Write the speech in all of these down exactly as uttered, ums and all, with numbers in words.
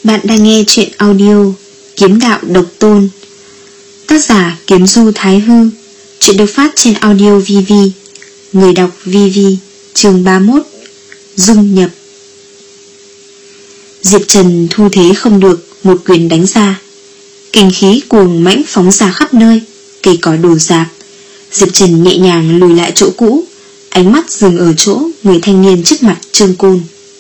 Bạn đang nghe truyện audio Kiếm Đạo Độc Tôn, tác giả Kiếm Du Thái Hư. Truyện được phát trên audio vê vê. Người đọc vê vê. Chương ba mươi mốt. Dung nhập. Diệp Trần thu thế không được, một quyền đánh ra, kinh khí cuồng mãnh phóng ra khắp nơi, cây cỏ đổ rạp. Diệp Trần nhẹ nhàng lùi lại chỗ cũ, ánh mắt dừng ở chỗ người thanh niên trước mặt Trương Côn.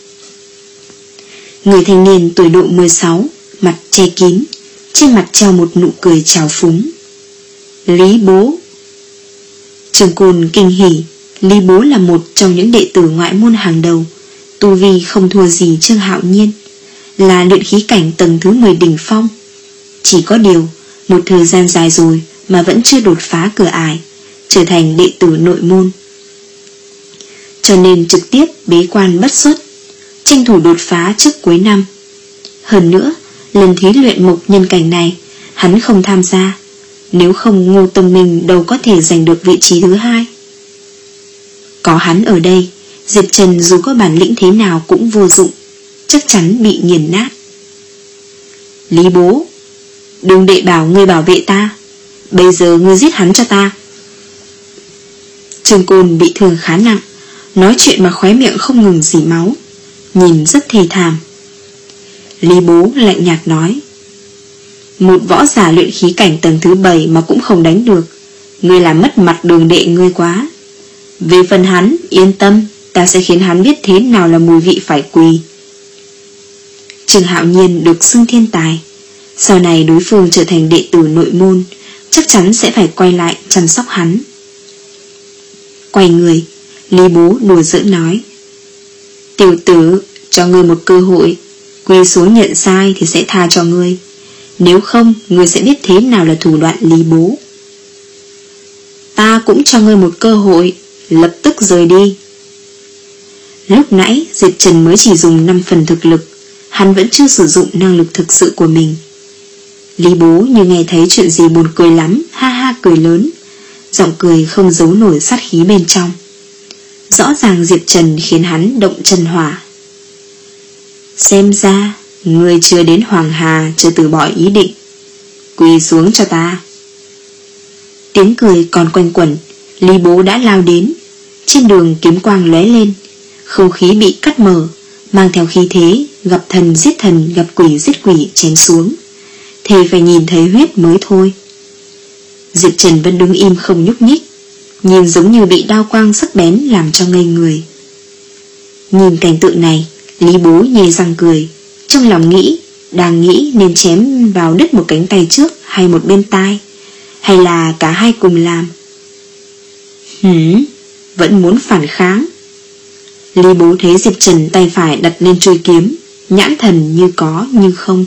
Người thanh niên tuổi độ mười sáu, mặt che kín, trên mặt treo một nụ cười trào phúng. Lý Bố. Trương Côn kinh hỉ. Lý Bố là một trong những đệ tử ngoại môn hàng đầu, tu vi không thua gì Trương Hạo Nhiên, là luyện khí cảnh tầng thứ mười đỉnh phong. Chỉ có điều, một thời gian dài rồi mà vẫn chưa đột phá cửa ải, trở thành đệ tử nội môn, cho nên trực tiếp bế quan bất xuất, tranh thủ đột phá trước cuối năm. Hơn nữa, lần thí luyện mộc nhân cảnh này hắn không tham gia, nếu không Ngô Tông Minh đâu có thể giành được vị trí thứ hai. Có hắn ở đây, Diệp Trần dù có bản lĩnh thế nào cũng vô dụng, chắc chắn bị nghiền nát. Lý Bố, đừng đệ bảo ngươi bảo vệ ta, bây giờ ngươi giết hắn cho ta. Trương Côn bị thương khá nặng, nói chuyện mà khóe miệng không ngừng rỉ máu, nhìn rất thê thảm. Lý Bố lạnh nhạt nói, một võ giả luyện khí cảnh tầng thứ bảy mà cũng không đánh được, ngươi làm mất mặt đường đệ ngươi quá. Về phần hắn, yên tâm, ta sẽ khiến hắn biết thế nào là mùi vị phải quỳ. Trương Hạo Nhiên được xưng thiên tài, sau này đối phương trở thành đệ tử nội môn, chắc chắn sẽ phải quay lại chăm sóc hắn. Quay người, Lý Bố đùa giỡn nói, tiểu tử, cho ngươi một cơ hội, quỳ xuống nhận sai thì sẽ tha cho ngươi, nếu không ngươi sẽ biết thế nào là thủ đoạn Lý Bố. Ta cũng cho ngươi một cơ hội, lập tức rời đi. Lúc nãy Diệp Trần mới chỉ dùng năm phần thực lực, hắn vẫn chưa sử dụng năng lực thực sự của mình. Lý Bố như nghe thấy chuyện gì buồn cười lắm, ha ha cười lớn, giọng cười không giấu nổi sát khí bên trong. Rõ ràng Diệp Trần khiến hắn động chân hỏa. Xem ra người chưa đến Hoàng Hà chưa từ bỏ ý định, quỳ xuống cho ta. Tiếng cười còn quanh quẩn, Lý Bố đã lao đến. Trên đường kiếm quang lóe lên, không khí bị cắt mở, mang theo khí thế gặp thần giết thần, gặp quỷ giết quỷ chém xuống, thề phải nhìn thấy huyết mới thôi. Diệp Trần vẫn đứng im không nhúc nhích, nhìn giống như bị đao quang sắc bén làm cho ngây người. Nhìn cảnh tượng này, Lý Bố nhè răng cười, trong lòng nghĩ, đang nghĩ nên chém vào đứt một cánh tay trước hay một bên tai, hay là cả hai cùng làm. Hửm, vẫn muốn phản kháng. Lý Bố thấy Diệp Trần tay phải đặt lên chuôi kiếm, nhãn thần như có như không.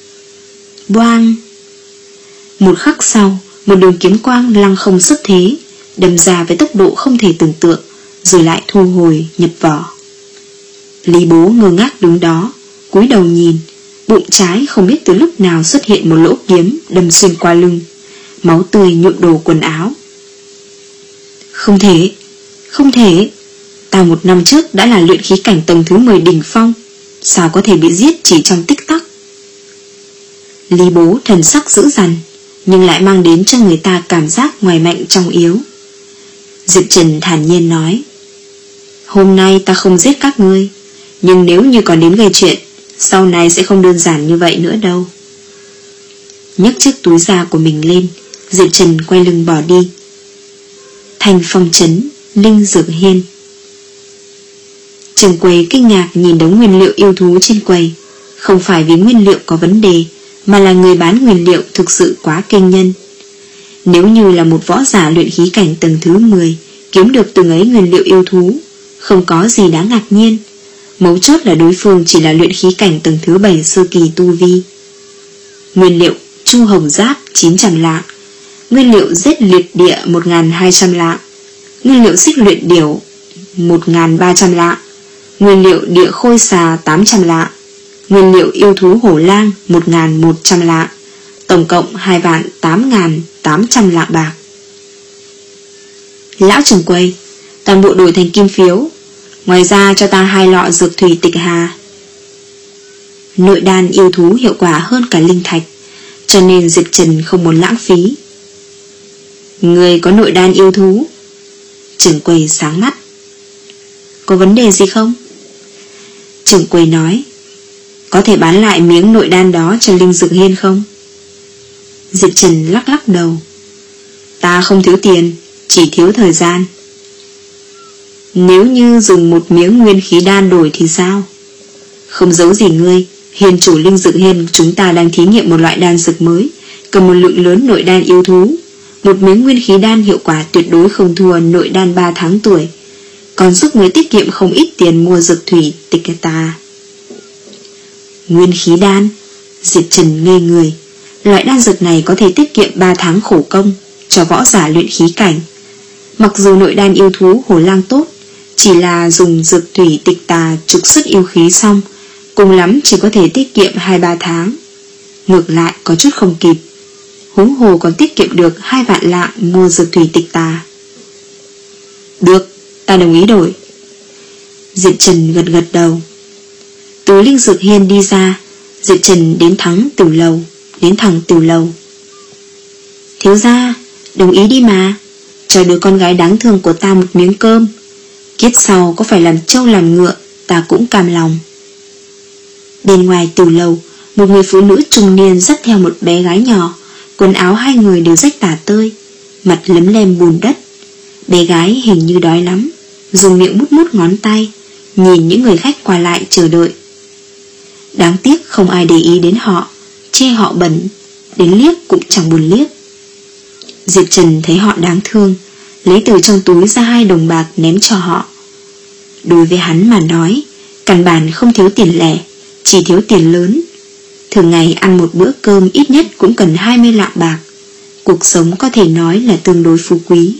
Boang! Một khắc sau, một đường kiếm quang lăng không xuất thế, đâm ra với tốc độ không thể tưởng tượng, rồi lại thu hồi nhập vỏ. Lý Bố ngơ ngác đứng đó, cúi đầu nhìn, bụng trái không biết từ lúc nào xuất hiện một lỗ kiếm đâm xuyên qua lưng, máu tươi nhuộm đồ quần áo. Không thể, không thể, ta một năm trước đã là luyện khí cảnh tầng thứ mười đỉnh phong, sao có thể bị giết chỉ trong tích tắc. Lý Bố thần sắc dữ dằn, nhưng lại mang đến cho người ta cảm giác ngoài mạnh trong yếu. Diệp Trần thản nhiên nói, hôm nay ta không giết các ngươi, nhưng nếu như còn đến gây chuyện, sau này sẽ không đơn giản như vậy nữa đâu. Nhấc chiếc túi da của mình lên, Diệp Trần quay lưng bỏ đi. Thành Phong trấn, Linh Dược Hiên. Trường quầy kinh ngạc nhìn đống nguyên liệu yêu thú trên quầy, không phải vì nguyên liệu có vấn đề, mà là người bán nguyên liệu thực sự quá kinh nhân. Nếu như là một võ giả luyện khí cảnh tầng thứ mười kiếm được từng ấy nguyên liệu yêu thú, không có gì đáng ngạc nhiên. Mấu chốt là đối phương chỉ là luyện khí cảnh tầng thứ bảy sơ kỳ tu vi. Nguyên liệu chu hồng giáp chín trăm lạng, nguyên liệu giết liệt địa một nghìn hai trăm lạng, nguyên liệu xích luyện điểu một nghìn ba trăm lạng, nguyên liệu địa khôi xà tám trăm lạng, nguyên liệu yêu thú hổ lang một nghìn một trăm lạng, tổng cộng hai vạn tám nghìn tám trăm lạng bạc. Lão trưởng quầy, toàn bộ đổi thành kim phiếu, ngoài ra cho ta hai lọ dược thủy tịch hà. nội đan yêu thú hiệu quả hơn cả linh thạch, cho nên Diệp Trần không muốn lãng phí. Người có nội đan yêu thú? Trưởng quầy sáng mắt. Có vấn đề gì không? Trưởng quầy nói, có thể bán lại miếng nội đan đó cho Linh Dược Hiên không? Diệp Trần lắc lắc đầu. Ta không thiếu tiền, chỉ thiếu thời gian. Nếu như dùng một miếng nguyên khí đan đổi thì sao? Không giấu gì ngươi, Hiên chủ Linh Dược Hiên chúng ta đang thí nghiệm một loại đan dược mới, cần một lượng lớn nội đan yêu thú. Một miếng nguyên khí đan hiệu quả tuyệt đối không thua nội đan ba tháng tuổi, còn giúp người tiết kiệm không ít tiền mua dược thủy tịch ta. Nguyên khí đan? Diệp Trần ngây người. Loại đan dược này có thể tiết kiệm ba tháng khổ công cho võ giả luyện khí cảnh. Mặc dù nội đan yêu thú Hồ Lang tốt, chỉ là dùng dược thủy tịch tà trục xuất yêu khí xong, cùng lắm chỉ có thể tiết kiệm hai ba tháng. Ngược lại có chút không kịp. Huống hồ còn tiết kiệm được hai vạn lạng mua dược thủy tịch tà. Được, ta đồng ý đổi. Diệp Trần gật gật đầu. Từ Linh Dược Hiên đi ra, Diệp Trần đến thắng tiểu lầu, đến thẳng tiểu lầu. Thiếu gia, đồng ý đi mà, cho đứa con gái đáng thương của ta một miếng cơm. Kiếp sau có phải làm trâu làm ngựa, ta cũng cam lòng. Bên ngoài tiểu lầu, một người phụ nữ trung niên dắt theo một bé gái nhỏ. Quần áo hai người đều rách tả tơi, mặt lấm lem bùn đất. Bé gái hình như đói lắm, dùng miệng mút mút ngón tay, nhìn những người khách qua lại chờ đợi. Đáng tiếc không ai để ý đến họ, chê họ bẩn, đến liếc cũng chẳng buồn liếc. Diệp Trần thấy họ đáng thương, lấy từ trong túi ra hai đồng bạc ném cho họ. Đối với hắn mà nói, căn bản không thiếu tiền lẻ, chỉ thiếu tiền lớn. Thường ngày ăn một bữa cơm ít nhất cũng cần hai mươi lạng bạc. Cuộc sống có thể nói là tương đối phú quý.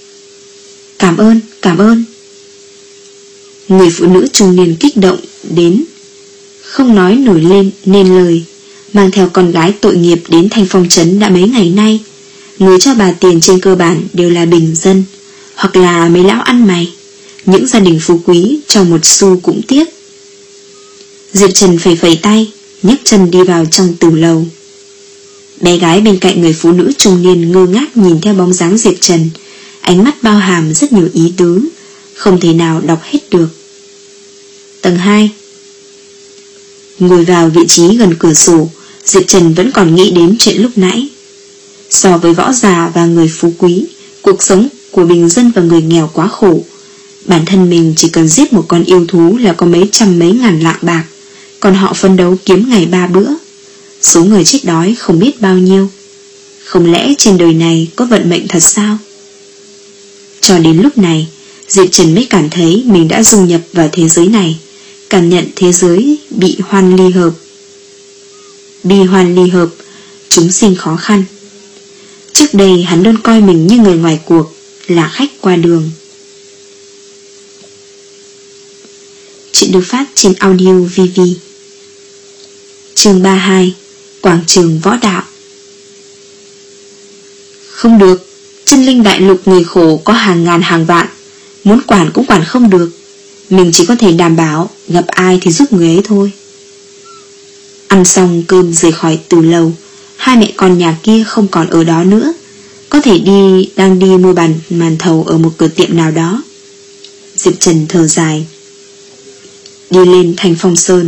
Cảm ơn, cảm ơn. Người phụ nữ trung niên kích động đến không nói nổi lên nên lời, mang theo con gái tội nghiệp đến Thanh Phong trấn đã mấy ngày nay. Người cho bà tiền trên cơ bản đều là bình dân, hoặc là mấy lão ăn mày. Những gia đình phú quý cho một xu cũng tiếc. Diệp Trần phẩy phẩy tay, nhấc chân đi vào trong tiểu lầu. Bé gái bên cạnh người phụ nữ trung niên ngơ ngác nhìn theo bóng dáng Diệp Trần, ánh mắt bao hàm rất nhiều ý tứ, không thể nào đọc hết được. Tầng hai. Ngồi vào vị trí gần cửa sổ, Diệp Trần vẫn còn nghĩ đến chuyện lúc nãy. So với võ giả và người phú quý, cuộc sống của bình dân và người nghèo quá khổ. Bản thân mình chỉ cần giết một con yêu thú là có mấy trăm mấy ngàn lạng bạc, còn họ phấn đấu kiếm ngày ba bữa. Số người chết đói không biết bao nhiêu. Không lẽ trên đời này có vận mệnh thật sao? Cho đến lúc này, Diệp Trần mới cảm thấy mình đã dung nhập vào thế giới này, cảm nhận thế giới bị hoan ly hợp. Bi hoan ly hợp, chúng sinh khó khăn. Trước đây hắn luôn coi mình như người ngoài cuộc, là khách qua đường. Chuyện được phát trên audio vê vê. Chương ba mươi hai. Quảng trường võ đạo. Không được, chân linh đại lục người khổ có hàng ngàn hàng vạn, muốn quản cũng quản không được. Mình chỉ có thể đảm bảo gặp ai thì giúp người ấy thôi. Ăn xong cơm rời khỏi từ lầu, hai mẹ con nhà kia không còn ở đó nữa, có thể đi đang đi mua bàn màn thầu ở một cửa tiệm nào đó. Diệp Trần thở dài, đi lên Thanh Phong Sơn.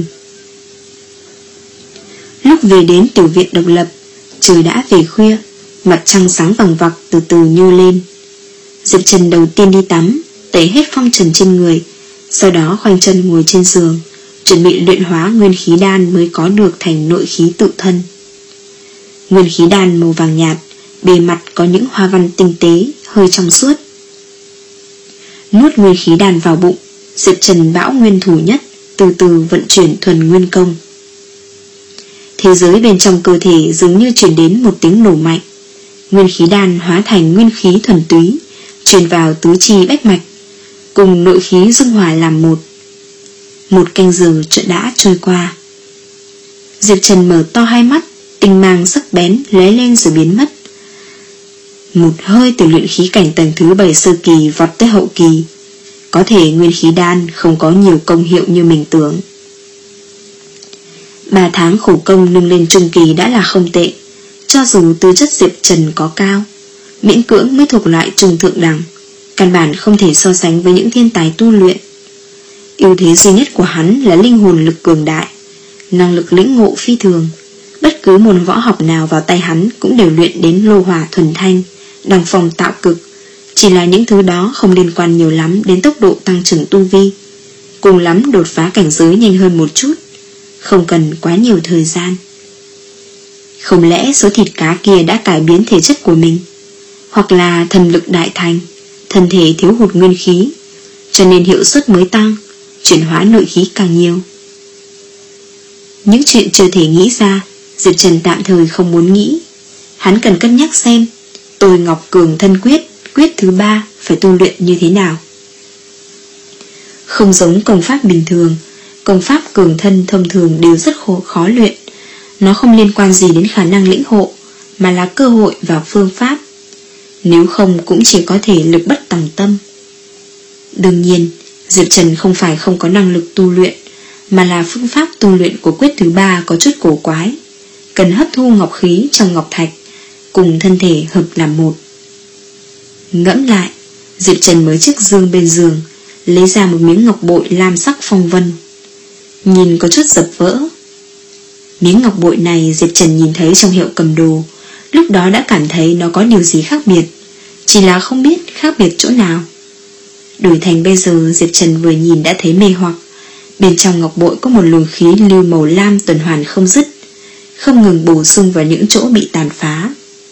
Lúc về đến tiểu viện độc lập, trời đã về khuya, mặt trăng sáng vằng vặc từ từ nhô lên. Diệp Trần đầu tiên đi tắm, tẩy hết phong trần trên người, sau đó khoanh chân ngồi trên giường, chuẩn bị luyện hóa nguyên khí đan mới có được thành nội khí tự thân. Nguyên khí đan màu vàng nhạt, bề mặt có những hoa văn tinh tế, hơi trong suốt. Nuốt nguyên khí đan vào bụng, Diệp Trần bão nguyên thủ nhất, từ từ vận chuyển thuần nguyên công. Thế giới bên trong cơ thể dường như truyền đến một tiếng nổ mạnh. Nguyên khí đan hóa thành nguyên khí thuần túy, truyền vào tứ chi bách mạch, cùng nội khí dung hòa làm một. Một canh giờ chợt đã trôi qua. Diệp Trần mở to hai mắt, tinh mang sắc bén lóe lên rồi biến mất. Một hơi từ luyện khí cảnh tầng thứ bảy sơ kỳ vọt tới hậu kỳ. Có thể nguyên khí đan không có nhiều công hiệu như mình tưởng. Ba tháng khổ công nâng lên trung kỳ đã là không tệ. Cho dù tư chất Diệp Trần có cao, miễn cưỡng mới thuộc loại trung thượng đẳng, căn bản không thể so sánh với những thiên tài tu luyện. Ưu thế duy nhất của hắn là linh hồn lực cường đại, năng lực lĩnh ngộ phi thường. Bất cứ môn võ học nào vào tay hắn cũng đều luyện đến lô hỏa thuần thanh, đăng phong tạo cực. Chỉ là những thứ đó không liên quan nhiều lắm đến tốc độ tăng trưởng tu vi, cùng lắm đột phá cảnh giới nhanh hơn một chút, không cần quá nhiều thời gian. Không lẽ số thịt cá kia đã cải biến thể chất của mình, hoặc là thần lực đại thành, thân thể thiếu hụt nguyên khí, cho nên hiệu suất mới tăng, chuyển hóa nội khí càng nhiều. Những chuyện chưa thể nghĩ ra, Diệp Trần tạm thời không muốn nghĩ. Hắn cần cân nhắc xem Tôi Ngọc Cường Thân Quyết, quyết thứ ba phải tu luyện như thế nào. Không giống công pháp bình thường, công pháp cường thân thông thường đều rất khó, khó luyện. Nó không liên quan gì đến khả năng lĩnh hộ, mà là cơ hội và phương pháp. Nếu không cũng chỉ có thể lực bất tòng tâm. Đương nhiên, Diệp Trần không phải không có năng lực tu luyện, mà là phương pháp tu luyện của quyết thứ ba có chút cổ quái, cần hấp thu ngọc khí trong ngọc thạch, cùng thân thể hợp làm một. Ngẫm lại, Diệp Trần mới chiếc giường bên giường, lấy ra một miếng ngọc bội lam sắc phong vân. Nhìn có chút dập vỡ. Miếng ngọc bội này Diệp Trần nhìn thấy trong hiệu cầm đồ, lúc đó đã cảm thấy nó có điều gì khác biệt, chỉ là không biết khác biệt chỗ nào. Đổi thành bây giờ, Diệp Trần vừa nhìn đã thấy mê hoặc. Bên trong ngọc bội có một luồng khí lưu màu lam tuần hoàn không dứt, không ngừng bổ sung vào những chỗ bị tàn phá.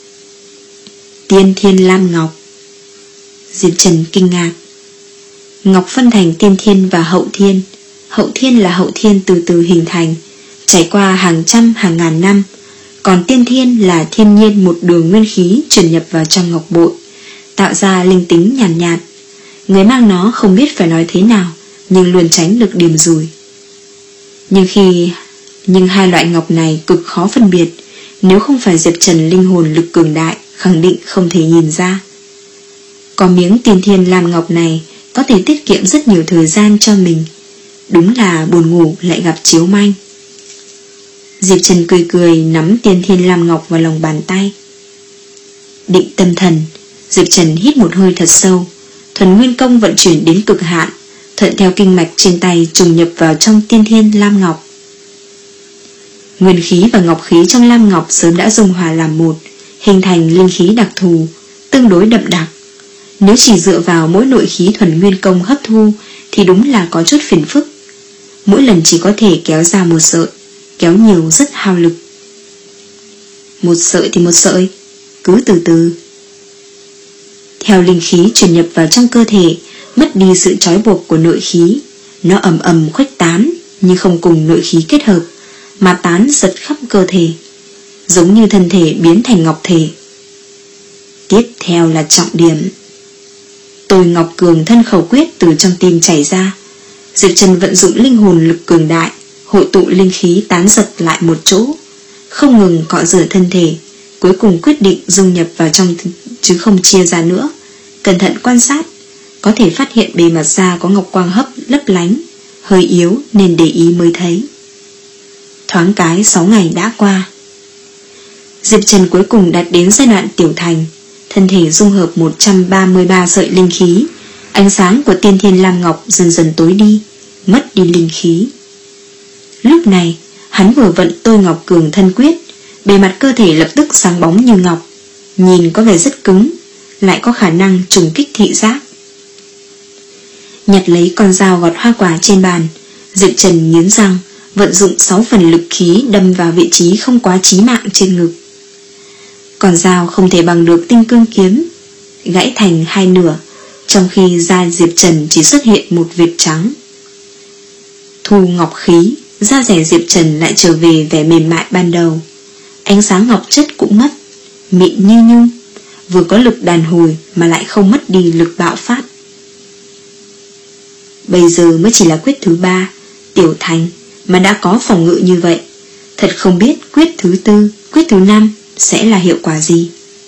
Tiên Thiên Lam Ngọc. Diệp Trần kinh ngạc. Ngọc phân thành tiên thiên và hậu thiên. Hậu thiên là hậu thiên từ từ hình thành, trải qua hàng trăm hàng ngàn năm. Còn tiên thiên là thiên nhiên một đường nguyên khí chuyển nhập vào trong ngọc bội, tạo ra linh tính nhàn nhạt, nhạt. Người mang nó không biết phải nói thế nào, nhưng luôn tránh được điểm rủi. Nhưng khi Nhưng hai loại ngọc này cực khó phân biệt, nếu không phải Diệp Trần linh hồn lực cường đại, khẳng định không thể nhìn ra. Có miếng tiên thiên lam ngọc này có thể tiết kiệm rất nhiều thời gian cho mình. Đúng là buồn ngủ lại gặp chiếu manh. Diệp Trần cười cười nắm tiên thiên lam ngọc vào lòng bàn tay. Định tâm thần, Diệp Trần hít một hơi thật sâu, thuần nguyên công vận chuyển đến cực hạn, thuận theo kinh mạch trên tay trùng nhập vào trong tiên thiên lam ngọc. Nguyên khí và ngọc khí trong lam ngọc sớm đã dung hòa làm một, hình thành linh khí đặc thù, tương đối đậm đặc. Nếu chỉ dựa vào mỗi nội khí thuần nguyên công hấp thu thì đúng là có chút phiền phức. Mỗi lần chỉ có thể kéo ra một sợi, kéo nhiều rất hao lực. Một sợi thì một sợi, cứ từ từ. Theo linh khí truyền nhập vào trong cơ thể, mất đi sự trói buộc của nội khí, nó ầm ầm khuếch tán nhưng không cùng nội khí kết hợp, mà tán giật khắp cơ thể, giống như thân thể biến thành ngọc thể. Tiếp theo là trọng điểm. Tôi Ngọc Cường Thân Khẩu Quyết từ trong tim chảy ra. Diệp Trần vận dụng linh hồn lực cường đại, hội tụ linh khí tán giật lại một chỗ, không ngừng cọ rửa thân thể, cuối cùng quyết định dung nhập vào trong chứ không chia ra nữa. Cẩn thận quan sát, có thể phát hiện bề mặt da có ngọc quang hấp lấp lánh, hơi yếu nên để ý mới thấy. Thoáng cái sáu ngày đã qua. Diệp Trần cuối cùng đạt đến giai đoạn tiểu thành, thân thể dung hợp một trăm ba mươi ba sợi linh khí, ánh sáng của tiên thiên lam ngọc dần dần tối đi, mất đi linh khí. Lúc này, hắn vừa vận Tôi Ngọc Cường Thân Quyết, bề mặt cơ thể lập tức sáng bóng như ngọc, nhìn có vẻ rất cứng, lại có khả năng trùng kích thị giác. Nhặt lấy con dao gọt hoa quả trên bàn, Diệp Trần nghiến răng, vận dụng sáu phần lực khí đâm vào vị trí không quá chí mạng trên ngực. Con dao không thể bằng được tinh cương kiếm, gãy thành hai nửa, trong khi da Diệp Trần chỉ xuất hiện một vệt trắng. Thu ngọc khí, da rẻ Diệp Trần lại trở về vẻ mềm mại ban đầu. Ánh sáng ngọc chất cũng mất, mịn như nhung, vừa có lực đàn hồi mà lại không mất đi lực bạo phát. Bây giờ mới chỉ là quyết thứ ba, tiểu thành, mà đã có phòng ngự như vậy. Thật không biết quyết thứ tư, quyết thứ năm sẽ là hiệu quả gì.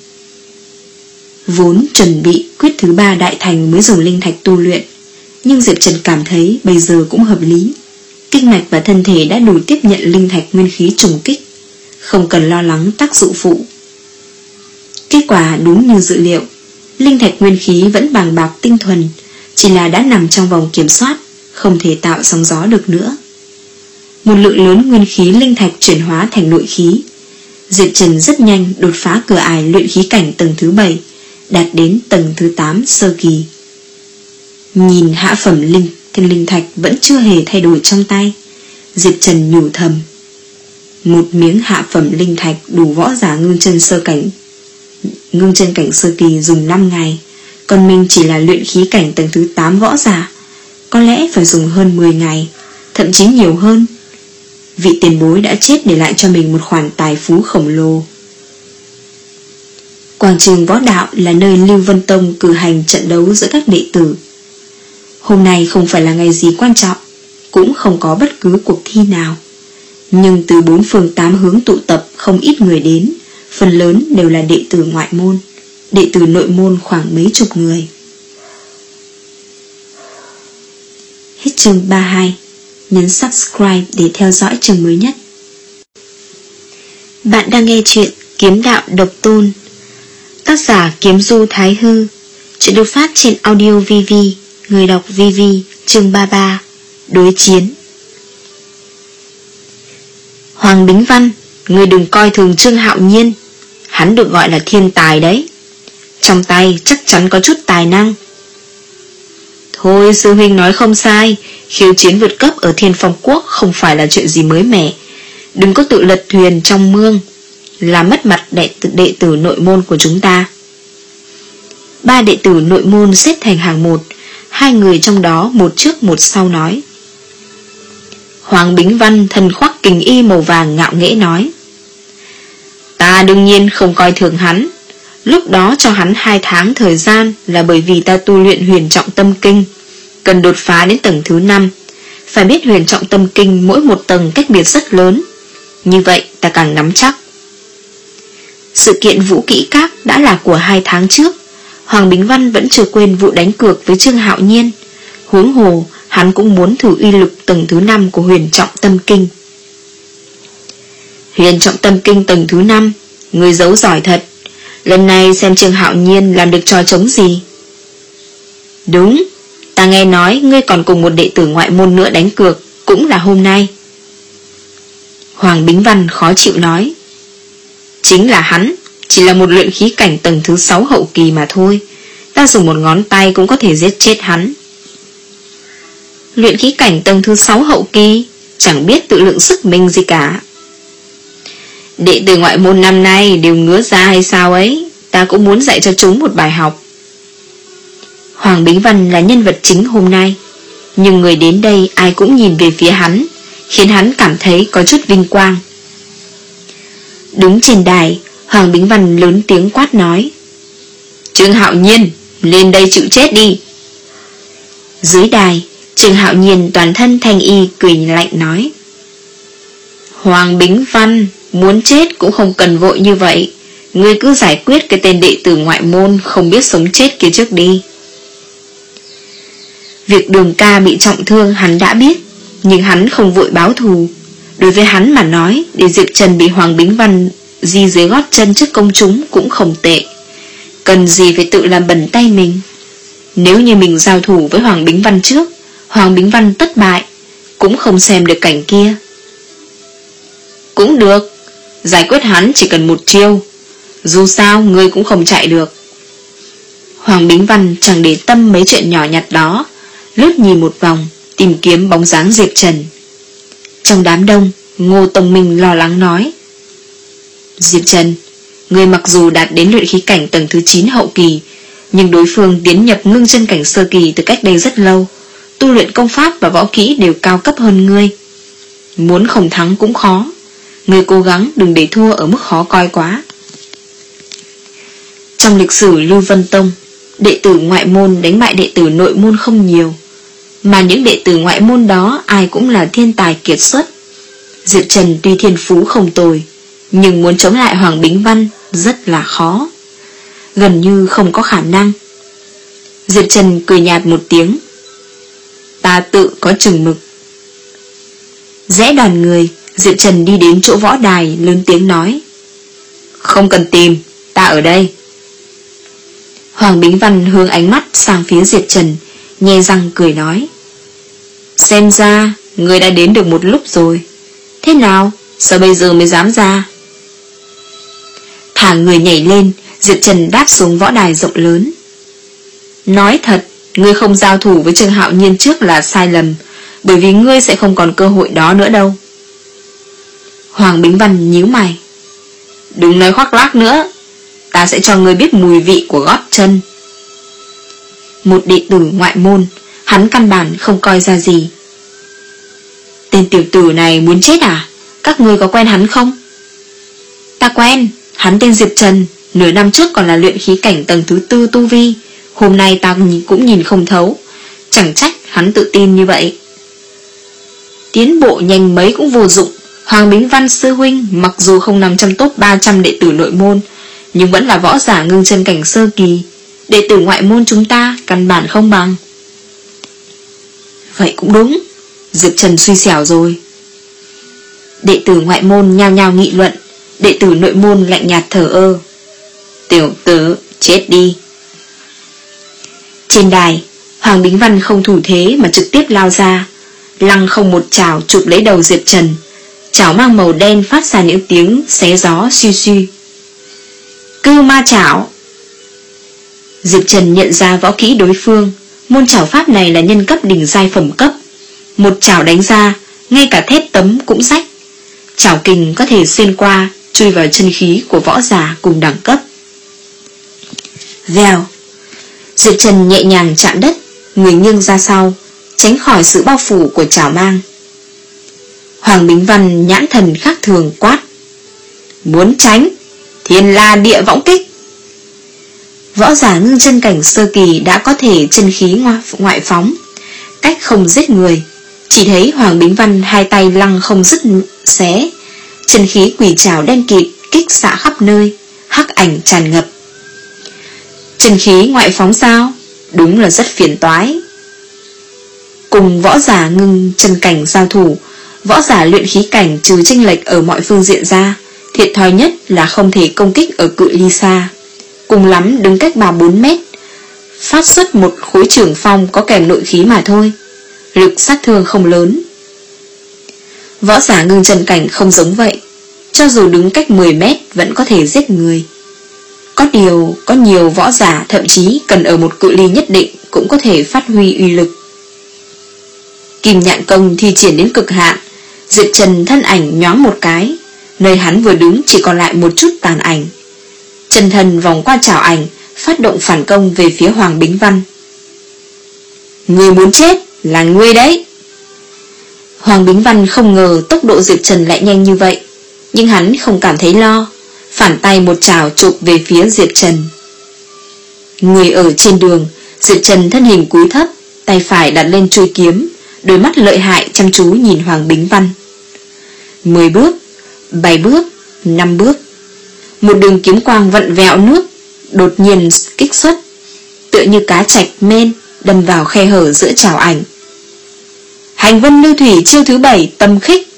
Vốn chuẩn bị quyết thứ ba đại thành mới dùng linh thạch tu luyện, nhưng Diệp Trần cảm thấy bây giờ cũng hợp lý. Kinh mạch và thân thể đã đủ tiếp nhận linh thạch nguyên khí trùng kích, không cần lo lắng tác dụng phụ. Kết quả đúng như dự liệu, linh thạch nguyên khí vẫn bàng bạc tinh thuần, chỉ là đã nằm trong vòng kiểm soát, không thể tạo sóng gió được nữa. Một lượng lớn nguyên khí linh thạch chuyển hóa thành nội khí. Diệp Trần rất nhanh đột phá cửa ải luyện khí cảnh tầng thứ bảy, đạt đến tầng thứ tám sơ kỳ. Nhìn hạ phẩm linh linh thạch vẫn chưa hề thay đổi trong tay, Diệp Trần nhủ thầm. Một miếng hạ phẩm linh thạch đủ võ giả ngưng chân sơ cảnh Ngưng chân cảnh sơ kỳ dùng năm ngày, còn mình chỉ là luyện khí cảnh tầng thứ tám võ giả, có lẽ phải dùng hơn mười ngày, thậm chí nhiều hơn. Vị tiền bối đã chết để lại cho mình một khoản tài phú khổng lồ. Quảng trường võ đạo là nơi Lưu Vân Tông cử hành trận đấu giữa các đệ tử. Hôm nay không phải là ngày gì quan trọng, cũng không có bất cứ cuộc thi nào, nhưng từ bốn phương tám hướng tụ tập không ít người đến, phần lớn đều là đệ tử ngoại môn, đệ tử nội môn khoảng mấy chục người. Hết chương ba mươi hai. Nhấn subscribe để theo dõi chương mới nhất. Bạn đang nghe chuyện Kiếm Đạo Độc Tôn, tác giả Kiếm Du Thái Hư. Chuyện được phát trên audio vê vê. Người đọc vê vê. Chương ba mươi ba. Đối chiến. Hoàng Bính Văn, người đừng coi thường Trương Hạo Nhiên, hắn được gọi là thiên tài đấy, trong tay chắc chắn có chút tài năng. Thôi sư huynh nói không sai, khiêu chiến vượt cấp ở Thiên Phong Quốc không phải là chuyện gì mới mẻ. Đừng có tự lật thuyền trong mương, làm mất mặt đệ tử, đệ tử nội môn của chúng ta. Ba đệ tử nội môn xếp thành hàng một, hai người trong đó một trước một sau nói. Hoàng Bính Văn thân khoác kình y màu vàng ngạo nghễ nói. Ta đương nhiên không coi thường hắn, lúc đó cho hắn hai tháng thời gian là bởi vì ta tu luyện huyền trọng tâm kinh, cần đột phá đến tầng thứ năm. Phải biết huyền trọng tâm kinh mỗi một tầng cách biệt rất lớn, như vậy ta càng nắm chắc. Sự kiện Vũ Kỹ Các đã là của hai tháng trước, Hoàng Bính Văn vẫn chưa quên vụ đánh cược với Trương Hạo Nhiên, huống hồ hắn cũng muốn thử uy lực tầng thứ năm của huyền trọng tâm kinh. Huyền trọng tâm kinh tầng thứ năm, người giấu giỏi thật. Lần này xem Trương Hạo Nhiên làm được trò trống gì. Đúng, ta nghe nói ngươi còn cùng một đệ tử ngoại môn nữa đánh cược, cũng là hôm nay. Hoàng Bính Văn khó chịu nói. Chính là hắn, chỉ là một luyện khí cảnh tầng thứ sáu hậu kỳ mà thôi, ta dùng một ngón tay cũng có thể giết chết hắn. Luyện khí cảnh tầng thứ sáu hậu kỳ, chẳng biết tự lượng sức mình gì cả. Đệ tử ngoại môn năm nay đều ngứa ra hay sao ấy, ta cũng muốn dạy cho chúng một bài học. Hoàng Bính Văn là nhân vật chính hôm nay, nhưng người đến đây ai cũng nhìn về phía hắn, khiến hắn cảm thấy có chút vinh quang. Đứng trên đài, Hoàng Bính Văn lớn tiếng quát nói. Trương Hạo Nhiên, lên đây chịu chết đi. Dưới đài, Trương Hạo Nhiên toàn thân thanh y cười lạnh nói. Hoàng Bính Văn, muốn chết cũng không cần vội như vậy, ngươi cứ giải quyết cái tên đệ tử ngoại môn không biết sống chết kia trước đi. Việc Đường Ca bị trọng thương hắn đã biết, nhưng hắn không vội báo thù. Đối với hắn mà nói, để Diệp Trần bị Hoàng Bính Văn di dưới gót chân trước công chúng cũng không tệ, cần gì phải tự làm bẩn tay mình. Nếu như mình giao thủ với Hoàng Bính Văn trước, Hoàng Bính Văn tất bại, cũng không xem được cảnh kia. Cũng được, giải quyết hắn chỉ cần một chiêu, dù sao ngươi cũng không chạy được. Hoàng Bính Văn chẳng để tâm mấy chuyện nhỏ nhặt đó, lướt nhìn một vòng, tìm kiếm bóng dáng Diệp Trần. Trong đám đông, Ngô Tông Minh lo lắng nói. Diệp Trần, ngươi mặc dù đạt đến luyện khí cảnh tầng thứ chín hậu kỳ, nhưng đối phương tiến nhập ngưng chân cảnh sơ kỳ từ cách đây rất lâu, tu luyện công pháp và võ kỹ đều cao cấp hơn ngươi. Muốn không thắng cũng khó, ngươi cố gắng đừng để thua ở mức khó coi quá. Trong lịch sử Lưu Vân Tông, đệ tử ngoại môn đánh bại đệ tử nội môn không nhiều, mà những đệ tử ngoại môn đó ai cũng là thiên tài kiệt xuất. Diệp Trần tuy thiên phú không tồi, nhưng muốn chống lại Hoàng Bính Văn rất là khó, gần như không có khả năng. Diệp Trần cười nhạt một tiếng. Ta tự có chừng mực. Rẽ đoàn người, Diệp Trần đi đến chỗ võ đài, lớn tiếng nói: "Không cần tìm, ta ở đây." Hoàng Bính Văn hướng ánh mắt sang phía Diệp Trần, nhe răng cười nói: "Xem ra ngươi đã đến được một lúc rồi. Thế nào, sao bây giờ mới dám ra?" Thả người nhảy lên, Diệp Trần đáp xuống võ đài rộng lớn. "Nói thật, ngươi không giao thủ với Trương Hạo Nhiên trước là sai lầm, bởi vì ngươi sẽ không còn cơ hội đó nữa đâu." Hoàng Bính Văn nhíu mày: "Đừng nói khoác lác nữa, ta sẽ cho ngươi biết mùi vị của gót chân." Một đệ tử ngoại môn, hắn căn bản không coi ra gì. "Tên tiểu tử này muốn chết à? Các ngươi có quen hắn không?" "Ta quen, hắn tên Diệp Trần, nửa năm trước còn là luyện khí cảnh tầng thứ tư tu vi, hôm nay ta cũng nhìn không thấu, chẳng trách hắn tự tin như vậy." "Tiến bộ nhanh mấy cũng vô dụng. Hoàng Bính Văn sư huynh mặc dù không nằm trong top ba trăm đệ tử nội môn, nhưng vẫn là võ giả ngưng chân cảnh sơ kỳ. Đệ tử ngoại môn chúng ta căn bản không bằng." "Vậy cũng đúng, Diệp Trần suy xẻo rồi." Đệ tử ngoại môn nhao nhao nghị luận. Đệ tử nội môn lạnh nhạt thờ ơ: "Tiểu tử, chết đi." Trên đài, Hoàng Bính Văn không thủ thế mà trực tiếp lao ra, lăng không một chảo chụp lấy đầu Diệp Trần. Chảo mang màu đen phát ra những tiếng xé gió suy suy. "Cưu ma chảo." Diệp Trần nhận ra võ kỹ đối phương. Môn chảo pháp này là nhân cấp đỉnh giai phẩm cấp. Một chảo đánh ra, ngay cả thép tấm cũng rách. Chảo kình có thể xuyên qua, chui vào chân khí của võ giả cùng đẳng cấp. Vèo, Diệp Trần nhẹ nhàng chạm đất, người nghiêng ra sau, tránh khỏi sự bao phủ của chảo mang. Hoàng Bính Văn nhãn thần khác thường quát: "Muốn tránh, thiên la địa võng kích." Võ giả ngưng chân cảnh sơ kỳ đã có thể chân khí ngoại phóng, cách không giết người. Chỉ thấy Hoàng Bính Văn hai tay lăng không dứt xé, chân khí quỷ trảo đen kịt kích xạ khắp nơi, hắc ảnh tràn ngập. Chân khí ngoại phóng sao? Đúng là rất phiền toái. Cùng võ giả ngưng chân cảnh giao thủ, võ giả luyện khí cảnh trừ chênh lệch ở mọi phương diện ra, thiệt thòi nhất là không thể công kích ở cự ly xa. Cùng lắm đứng cách ba bốn mét, phát xuất một khối trưởng phong có kèm nội khí mà thôi, lực sát thương không lớn. Võ giả ngưng chân cảnh không giống vậy, cho dù đứng cách mười mét vẫn có thể giết người. Có điều, có nhiều võ giả thậm chí cần ở một cự ly nhất định cũng có thể phát huy uy lực. Kim nhạn công thi triển đến cực hạn, Diệp Trần thân ảnh nhoáng một cái, nơi hắn vừa đứng chỉ còn lại một chút tàn ảnh. Chân thần vòng qua chảo ảnh, phát động phản công về phía Hoàng Bính Văn. "Người muốn chết là ngươi đấy." Hoàng Bính Văn không ngờ tốc độ Diệp Trần lại nhanh như vậy, nhưng hắn không cảm thấy lo, phản tay một chảo chụp về phía Diệp Trần. Người ở trên đường, Diệp Trần thân hình cúi thấp, tay phải đặt lên chuôi kiếm, đôi mắt lợi hại chăm chú nhìn Hoàng Bính Văn. Mười bước, bảy bước, năm bước, một đường kiếm quang vặn vẹo nước đột nhiên kích xuất, tựa như cá trạch men đâm vào khe hở giữa chảo ảnh. Hành vân lưu thủy chiêu thứ bảy, tâm khích.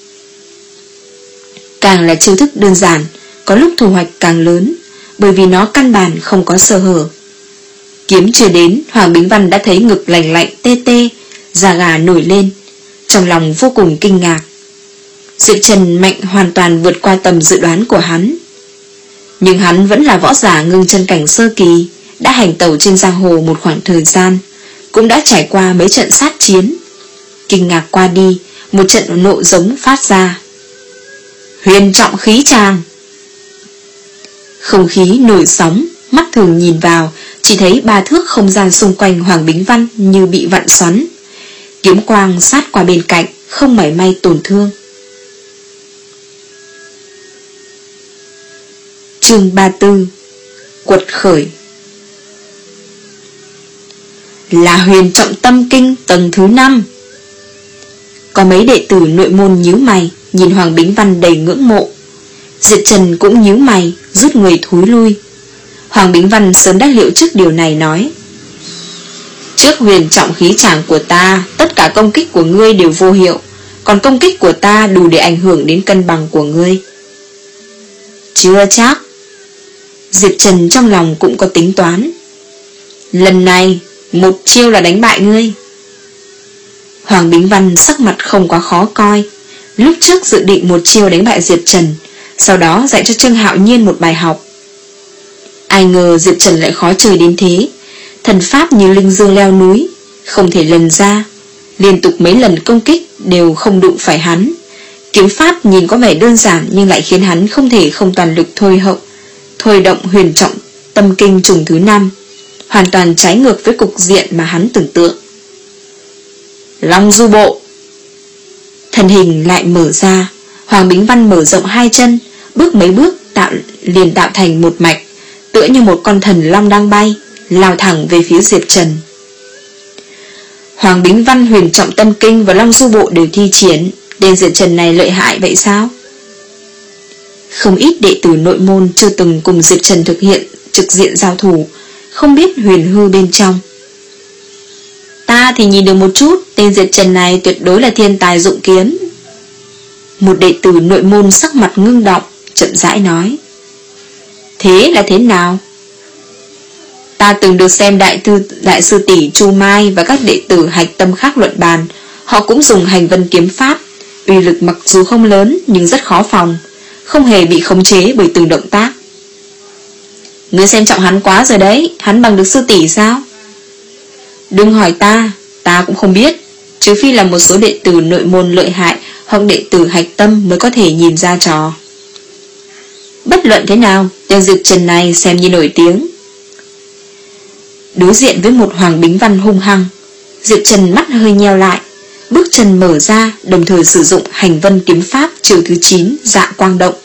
Càng là chiêu thức đơn giản, có lúc thu hoạch càng lớn, bởi vì nó căn bản không có sơ hở. Kiếm chưa đến, Hoàng Bính Văn đã thấy ngực lạnh lạnh tê tê, da gà nổi lên, trong lòng vô cùng kinh ngạc. Diệp Trần mạnh hoàn toàn vượt qua tầm dự đoán của hắn. Nhưng hắn vẫn là võ giả ngưng chân cảnh sơ kỳ, đã hành tẩu trên giang hồ một khoảng thời gian, cũng đã trải qua mấy trận sát chiến. Kinh ngạc qua đi, một trận nộ giống phát ra. Huyền trọng khí tràng. Không khí nổi sóng, mắt thường nhìn vào, chỉ thấy ba thước không gian xung quanh Hoàng Bính Văn như bị vặn xoắn. Kiếm quang sát qua bên cạnh, không mảy may tổn thương. Chương ba mươi tư. Quật khởi. Là huyền trọng tâm kinh tầng thứ năm. Có mấy đệ tử nội môn nhíu mày, nhìn Hoàng Bính Văn đầy ngưỡng mộ. Diệp Trần cũng nhíu mày, rút người thối lui. Hoàng Bính Văn sớm đã liệu trước điều này, nói: Trước huyền trọng khí tràng của ta, tất cả công kích của ngươi đều vô hiệu, còn công kích của ta đủ để ảnh hưởng đến cân bằng của ngươi. Chưa chắc. Diệp Trần trong lòng cũng có tính toán. Lần này một chiêu là đánh bại ngươi. Hoàng Bính Văn sắc mặt không quá khó coi. Lúc trước dự định một chiêu đánh bại Diệp Trần, sau đó dạy cho Trương Hạo Nhiên một bài học. Ai ngờ Diệp Trần lại khó chơi đến thế. Thần pháp như linh dương leo núi, không thể lần ra. Liên tục mấy lần công kích đều không đụng phải hắn. Kiếm pháp nhìn có vẻ đơn giản, nhưng lại khiến hắn không thể không toàn lực thôi hậu thôi động huyền trọng tâm kinh trùng thứ năm, hoàn toàn trái ngược với cục diện mà hắn tưởng tượng. Long du bộ. Thân hình lại mở ra. Hoàng Bính Văn mở rộng hai chân, bước mấy bước tạo liền tạo thành một mạch, tựa như một con thần long đang bay, lao thẳng về phía Diệp Trần. Hoàng Bính Văn, huyền trọng tâm kinh và long du bộ đều thi triển. Tên Diệp Trần này lợi hại vậy sao? Không ít đệ tử nội môn chưa từng cùng Diệp Trần thực hiện trực diện giao thủ, không biết huyền hư bên trong. Ta thì nhìn được một chút, tên Diệp Trần này tuyệt đối là thiên tài dụng kiếm. Một đệ tử nội môn sắc mặt ngưng động, chậm rãi nói. Thế là thế nào? Ta từng được xem đại thư đại sư tỷ Chu Mai và các đệ tử hạch tâm khác luận bàn. Họ cũng dùng hành vân kiếm pháp, uy lực mặc dù không lớn nhưng rất khó phòng, không hề bị khống chế bởi từng động tác. Ngươi xem trọng hắn quá rồi đấy. Hắn bằng được sư tỷ sao? Đừng hỏi ta, ta cũng không biết, trừ phi là một số đệ tử nội môn lợi hại hoặc đệ tử hạch tâm mới có thể nhìn ra trò. Bất luận thế nào, tên Diệp Trần này xem như nổi tiếng. Đối diện với một Hoàng Bính Văn hung hăng, Diệp Trần mắt hơi nheo lại, bước chân mở ra, đồng thời sử dụng hành vân kiếm pháp chiều thứ chín, dạ quang động.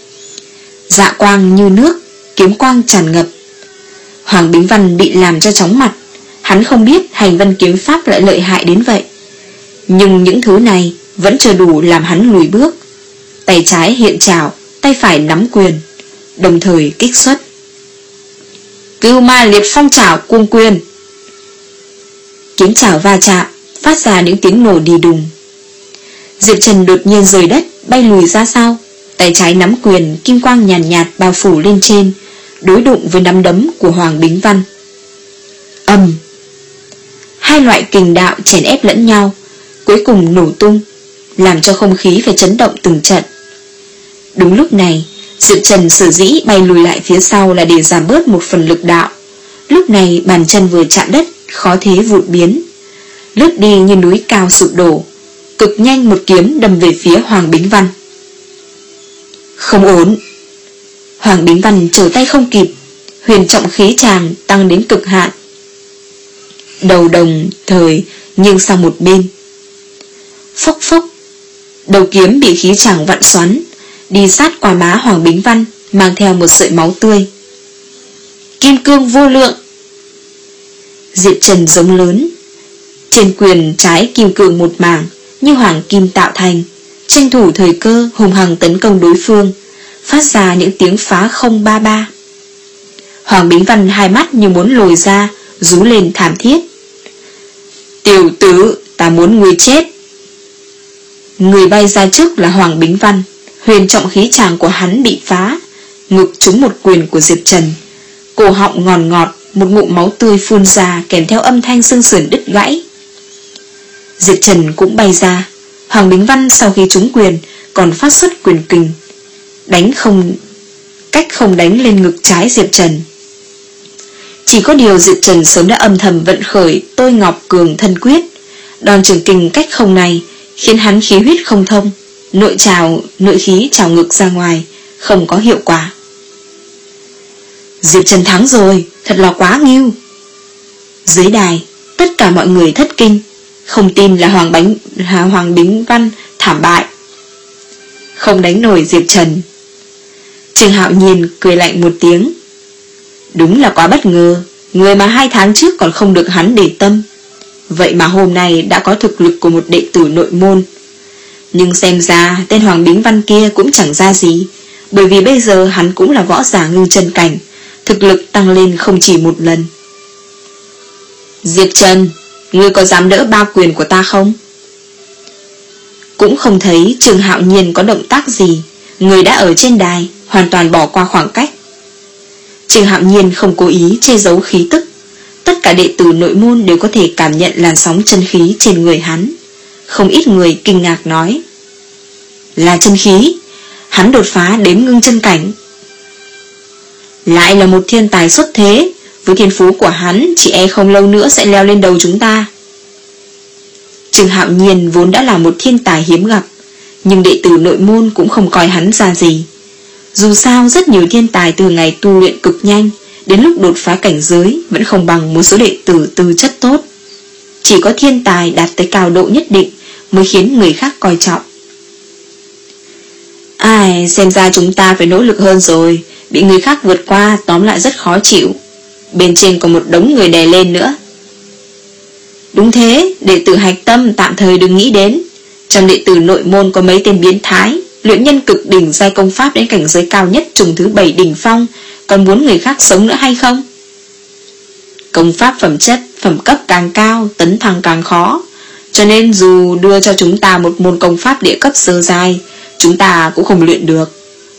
Dạ quang như nước, kiếm quang tràn ngập. Hoàng Bính Văn bị làm cho chóng mặt. Hắn không biết hành vân kiếm pháp lại lợi hại đến vậy, nhưng những thứ này vẫn chưa đủ làm hắn lùi bước. Tay trái hiện trảo, tay phải nắm quyền, đồng thời kích xuất. Cưu Ma Liệt Phong Trảo Cung Quyền. Kiếm trảo va chạm, phát ra những tiếng nổ đi đùng. Diệp Trần đột nhiên rời đất, bay lùi ra sau. Tay trái nắm quyền, kim quang nhàn nhạt, nhạt bao phủ lên trên, đối đụng với nắm đấm của Hoàng Bính Văn. Ầm. Hai loại kình đạo chèn ép lẫn nhau, cuối cùng nổ tung, làm cho không khí phải chấn động từng trận. Đúng lúc này, Diệp Trần sở dĩ bay lùi lại phía sau là để giảm bớt một phần lực đạo. Lúc này bàn chân vừa chạm đất, khó thế vụt biến, lướt đi như núi cao sụp đổ, cực nhanh một kiếm đâm về phía Hoàng Bính Văn. Không ổn. Hoàng Bính Văn trở tay không kịp, huyền trọng khí tràng tăng đến cực hạn. Đầu đồng thời nghiêng sang một bên. Phốc phốc. Đầu kiếm bị khí tràng vặn xoắn, đi sát qua má Hoàng Bính Văn, mang theo một sợi máu tươi. Kim cương vô lượng. Diệp Trần giống lớn. Trên quyền trái kim cương một mảng, như hoàng kim tạo thành, tranh thủ thời cơ hùng hằng tấn công đối phương, phát ra những tiếng phá không ba ba. Hoàng Bính Văn hai mắt như muốn lồi ra, rú lên thảm thiết. Tiểu tử, ta muốn ngươi chết. Người bay ra trước là Hoàng Bính Văn. Huyền trọng khí tràng của hắn bị phá, ngực trúng một quyền của Diệp Trần. Cổ họng ngọt ngọt, một ngụm máu tươi phun ra kèm theo âm thanh xương sườn đứt gãy. Diệp Trần cũng bay ra. Hoàng Bính Văn sau khi trúng quyền còn phát xuất quyền kình, đánh không cách không đánh lên ngực trái Diệp Trần. Chỉ có điều Diệp Trần sớm đã âm thầm vận khởi Tôi Ngọc Cường Thân Quyết. Đòn trường kình cách không này khiến hắn khí huyết không thông, nội trào nội khí trào ngực ra ngoài, không có hiệu quả. Diệp Trần thắng rồi, thật là quá nghiêu. Dưới đài tất cả mọi người thất kinh, không tin là Hoàng Bánh là Hoàng Bính Văn thảm bại, không đánh nổi Diệp Trần. Trương Hạo Nhiên cười lạnh một tiếng. Đúng là quá bất ngờ, người mà hai tháng trước còn không được hắn để tâm, vậy mà hôm nay đã có thực lực của một đệ tử nội môn. Nhưng xem ra tên Hoàng Bính Văn kia cũng chẳng ra gì, bởi vì bây giờ hắn cũng là võ giả ngưng chân cảnh, thực lực tăng lên không chỉ một lần. Diệp Trần, ngươi có dám đỡ ba quyền của ta không? Cũng không thấy Trương Hạo Nhiên có động tác gì, người đã ở trên đài, hoàn toàn bỏ qua khoảng cách. Trương Hạo Nhiên không cố ý che giấu khí tức. Tất cả đệ tử nội môn đều có thể cảm nhận làn sóng chân khí trên người hắn. Không ít người kinh ngạc nói: là chân khí, hắn đột phá đến ngưng chân cảnh. Lại là một thiên tài xuất thế, với thiên phú của hắn chỉ e không lâu nữa sẽ leo lên đầu chúng ta. Trương Hạo Nhiên vốn đã là một thiên tài hiếm gặp, nhưng đệ tử nội môn cũng không coi hắn ra gì. Dù sao rất nhiều thiên tài từ ngày tu luyện cực nhanh, đến lúc đột phá cảnh giới vẫn không bằng một số đệ tử tư chất tốt. Chỉ có thiên tài đạt tới cao độ nhất định mới khiến người khác coi trọng. Ai, xem ra chúng ta phải nỗ lực hơn rồi, bị người khác vượt qua tóm lại rất khó chịu. Bên trên còn một đống người đè lên nữa. Đúng thế, đệ tử hạch tâm tạm thời đừng nghĩ đến. Trong đệ tử nội môn có mấy tên biến thái, luyện nhân cực đỉnh giai công pháp đến cảnh giới cao nhất trùng thứ bảy đỉnh phong, còn muốn người khác sống nữa hay không? Công pháp phẩm chất, phẩm cấp càng cao, tấn thăng càng khó, cho nên dù đưa cho chúng ta một môn công pháp địa cấp sơ giai, chúng ta cũng không luyện được.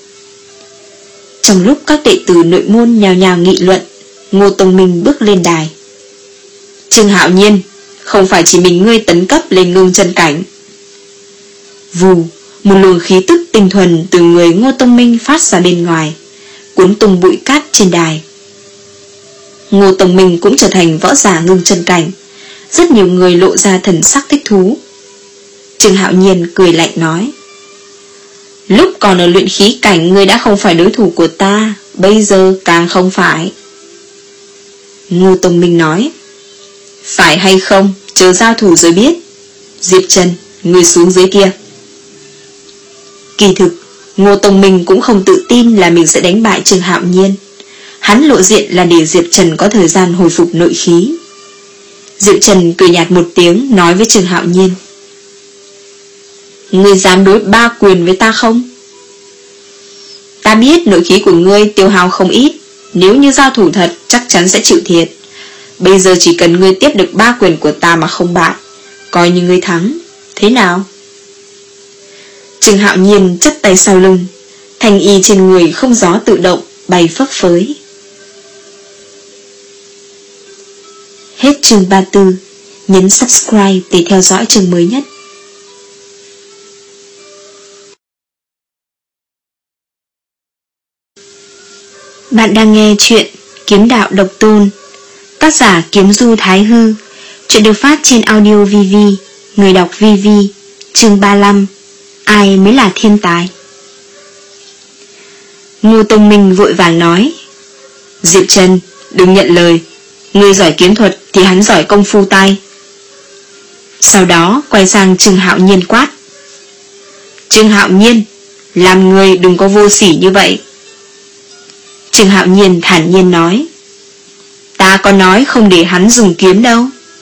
Trong lúc các đệ tử nội môn nhào nhào nghị luận, Ngô Tông Minh bước lên đài. Trương Hạo Nhiên, không phải chỉ mình ngươi tấn cấp lên ngưng chân cảnh. Vù, một luồng khí tức tinh thuần từ người Ngô Tông Minh phát ra bên ngoài, cuốn tung bụi cát trên đài. Ngô Tông Minh cũng trở thành võ giả ngưng chân cảnh. Rất nhiều người lộ ra thần sắc thích thú. Trương Hạo Nhiên cười lạnh nói: lúc còn ở luyện khí cảnh ngươi đã không phải đối thủ của ta, bây giờ càng không phải. Ngô Tông Minh nói: phải hay không, chờ giao thủ rồi biết. Diệp Trần, ngươi xuống dưới kia. Kỳ thực, Ngô Tông Minh cũng không tự tin là mình sẽ đánh bại Trương Hạo Nhiên. Hắn lộ diện là để Diệp Trần có thời gian hồi phục nội khí. Diệp Trần cười nhạt một tiếng, nói với Trương Hạo Nhiên: ngươi dám đối ba quyền với ta không? Ta biết nội khí của ngươi tiêu hao không ít, nếu như giao thủ thật chắc chắn sẽ chịu thiệt. Bây giờ chỉ cần ngươi tiếp được ba quyền của ta mà không bại, coi như ngươi thắng. Thế nào? Trương Hạo Nhiên chắp tay sau lưng, thành y trên người không gió tự động bay phấp phới. Hết chương ba mươi tư. Nhấn subscribe để theo dõi chương mới nhất. Bạn đang nghe chuyện Kiếm Đạo Độc Tôn, tác giả Kiếm Du Thái Hư. Chuyện được phát trên audio vê vê. Người đọc vê vê. Chương ba mươi lăm. Ai mới là thiên tài? Ngô Tông Minh vội vàng nói: Diệp Trần, đừng nhận lời. Ngươi giỏi kiếm thuật thì hắn giỏi công phu tay. Sau đó quay sang Trương Hạo Nhiên quát: Trương Hạo Nhiên, làm người đừng có vô sỉ như vậy. Trương Hạo Nhiên thản nhiên nói: ta có nói không để hắn dùng kiếm đâu.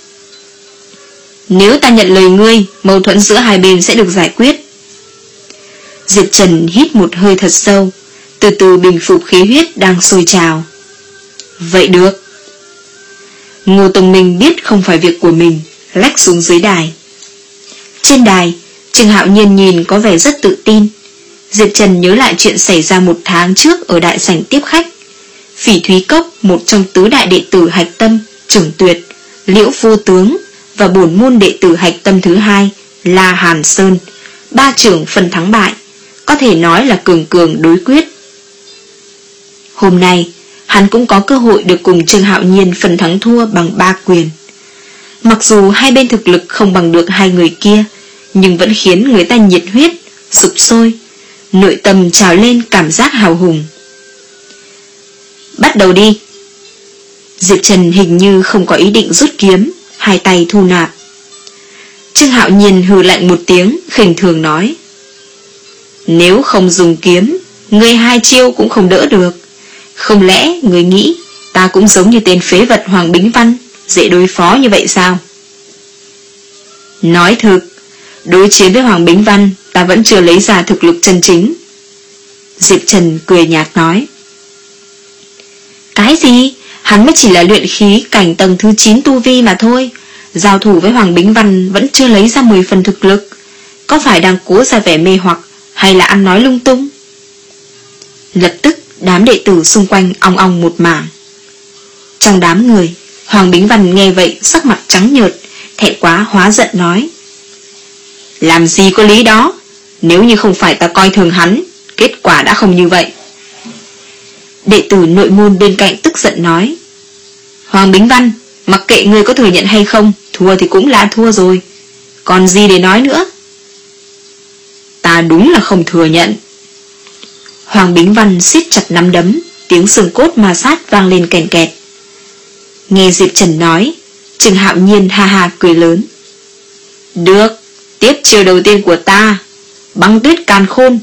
Nếu ta nhận lời ngươi, mâu thuẫn giữa hai bên sẽ được giải quyết. Diệp Trần hít một hơi thật sâu, từ từ bình phục khí huyết đang sôi trào. Vậy được. Ngô Tông Minh biết không phải việc của mình, lách xuống dưới đài. Trên đài, Trương Hạo Nhiên nhìn có vẻ rất tự tin. Diệp Trần nhớ lại chuyện xảy ra một tháng trước ở đại sảnh tiếp khách. Phỉ Thúy Cốc, một trong tứ đại đệ tử hạch tâm, Trưởng Tuyệt, Liễu Vô Tướng và bổn môn đệ tử hạch tâm thứ hai La Hàn Sơn, ba trưởng phân thắng bại, có thể nói là cường cường đối quyết. Hôm nay, hắn cũng có cơ hội được cùng Trương Hạo Nhiên phân thắng thua bằng ba quyền. Mặc dù hai bên thực lực không bằng được hai người kia, nhưng vẫn khiến người ta nhiệt huyết, sục sôi, nội tâm trào lên cảm giác hào hùng. Bắt đầu đi. Diệp Trần hình như không có ý định rút kiếm, hai tay thu nạp. Trương Hạo Nhiên hừ lạnh một tiếng, khinh thường nói: nếu không dùng kiếm, ngươi hai chiêu cũng không đỡ được. Không lẽ ngươi nghĩ ta cũng giống như tên phế vật Hoàng Bính Văn, dễ đối phó như vậy sao? Nói thực, đối chiến với Hoàng Bính Văn, ta vẫn chưa lấy ra thực lực chân chính. Diệp Trần cười nhạt nói: cái gì? Hắn mới chỉ là luyện khí cảnh tầng thứ chín tu vi mà thôi. Giao thủ với Hoàng Bính Văn vẫn chưa lấy ra mười phần thực lực. có phải đang cố ra vẻ mê hoặc hay là ăn nói lung tung? Lập tức đám đệ tử xung quanh ong ong một mảng. Trong đám người, Hoàng Bính Văn nghe vậy sắc mặt trắng nhợt, thẹn quá hóa giận nói: làm gì có lý đó, nếu như không phải ta coi thường hắn, kết quả đã không như vậy. Đệ tử nội môn bên cạnh tức giận nói: Hoàng Bính Văn, mặc kệ ngươi có thừa nhận hay không, thua thì cũng là thua rồi, còn gì để nói nữa? Ta đúng là không thừa nhận. Hoàng Bính Văn siết chặt nắm đấm, tiếng xương cốt ma sát vang lên kèn kẹt. Nghe Diệp Trần nói, Trừng Hạo Nhiên ha ha cười lớn: được, tiếp chiêu đầu tiên của ta, băng tuyết càn khôn.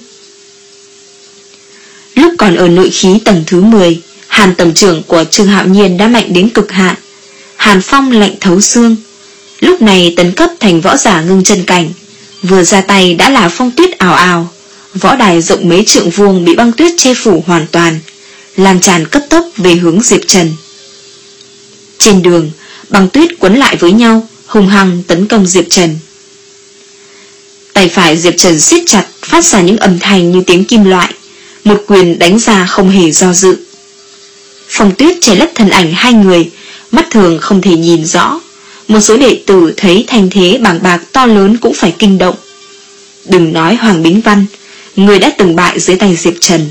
Lúc còn ở nội khí tầng thứ mười, Hàn tầm trưởng của Trừng Hạo Nhiên đã mạnh đến cực hạn, hàn phong lạnh thấu xương. Lúc này tấn cấp thành võ giả ngưng chân cảnh, vừa ra tay đã là phong tuyết ảo ảo. Võ đài rộng mấy trượng vuông bị băng tuyết che phủ hoàn toàn, lan tràn cấp tốc về hướng Diệp Trần. Trên đường, băng tuyết quấn lại với nhau, hung hăng tấn công Diệp Trần. Tay phải Diệp Trần siết chặt, phát ra những âm thanh như tiếng kim loại, một quyền đánh ra không hề do dự. Phong tuyết che lấp thân ảnh hai người, mắt thường không thể nhìn rõ. Một số đệ tử thấy thanh thế bàng bạc to lớn cũng phải kinh động. Đừng nói Hoàng Bính Văn, người đã từng bại dưới tay Diệp Trần.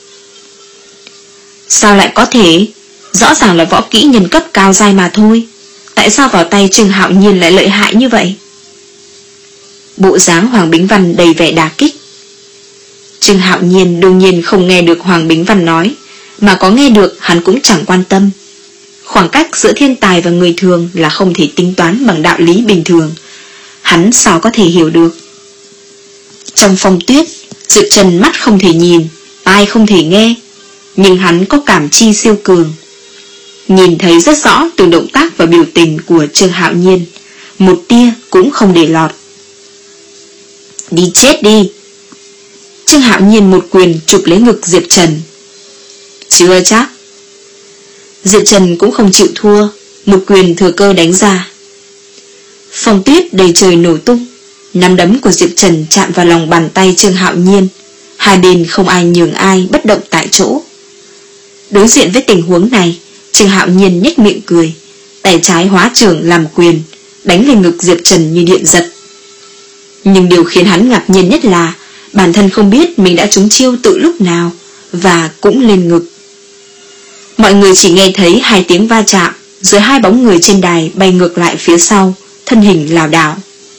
Sao lại có thể? Rõ ràng là võ kỹ nhân cấp cao giai mà thôi, tại sao vào tay Trừng Hạo Nhiên lại lợi hại như vậy? Bộ dáng Hoàng Bính Văn đầy vẻ đả kích. Trừng Hạo Nhiên đương nhiên không nghe được Hoàng Bính Văn nói, mà có nghe được hắn cũng chẳng quan tâm. Khoảng cách giữa thiên tài và người thường là không thể tính toán bằng đạo lý bình thường, hắn sao có thể hiểu được. Trong phong tuyết, Diệp Trần mắt không thể nhìn, tai không thể nghe, nhưng hắn có cảm chi siêu cường, nhìn thấy rất rõ từng động tác và biểu tình của Trừng Hạo Nhiên, một tia cũng không để lọt. Đi chết đi! Trừng Hạo Nhiên một quyền chụp lấy ngực Diệp Trần. Chưa chắc. Diệp Trần cũng không chịu thua, một quyền thừa cơ đánh ra. Phong tuyết đầy trời nổ tung, nắm đấm của Diệp Trần chạm vào lòng bàn tay Trừng Hạo Nhiên, hai bên không ai nhường ai, bất động tại chỗ. Đối diện với tình huống này, Trừng Hạo Nhiên nhếch miệng cười, tay trái hóa trưởng làm quyền, đánh về ngực Diệp Trần như điện giật. Nhưng điều khiến hắn ngạc nhiên nhất là bản thân không biết mình đã trúng chiêu tự lúc nào, và cũng lên ngực. Mọi người chỉ nghe thấy hai tiếng va chạm, rồi hai bóng người trên đài bay ngược lại phía sau, thân hình lảo đảo.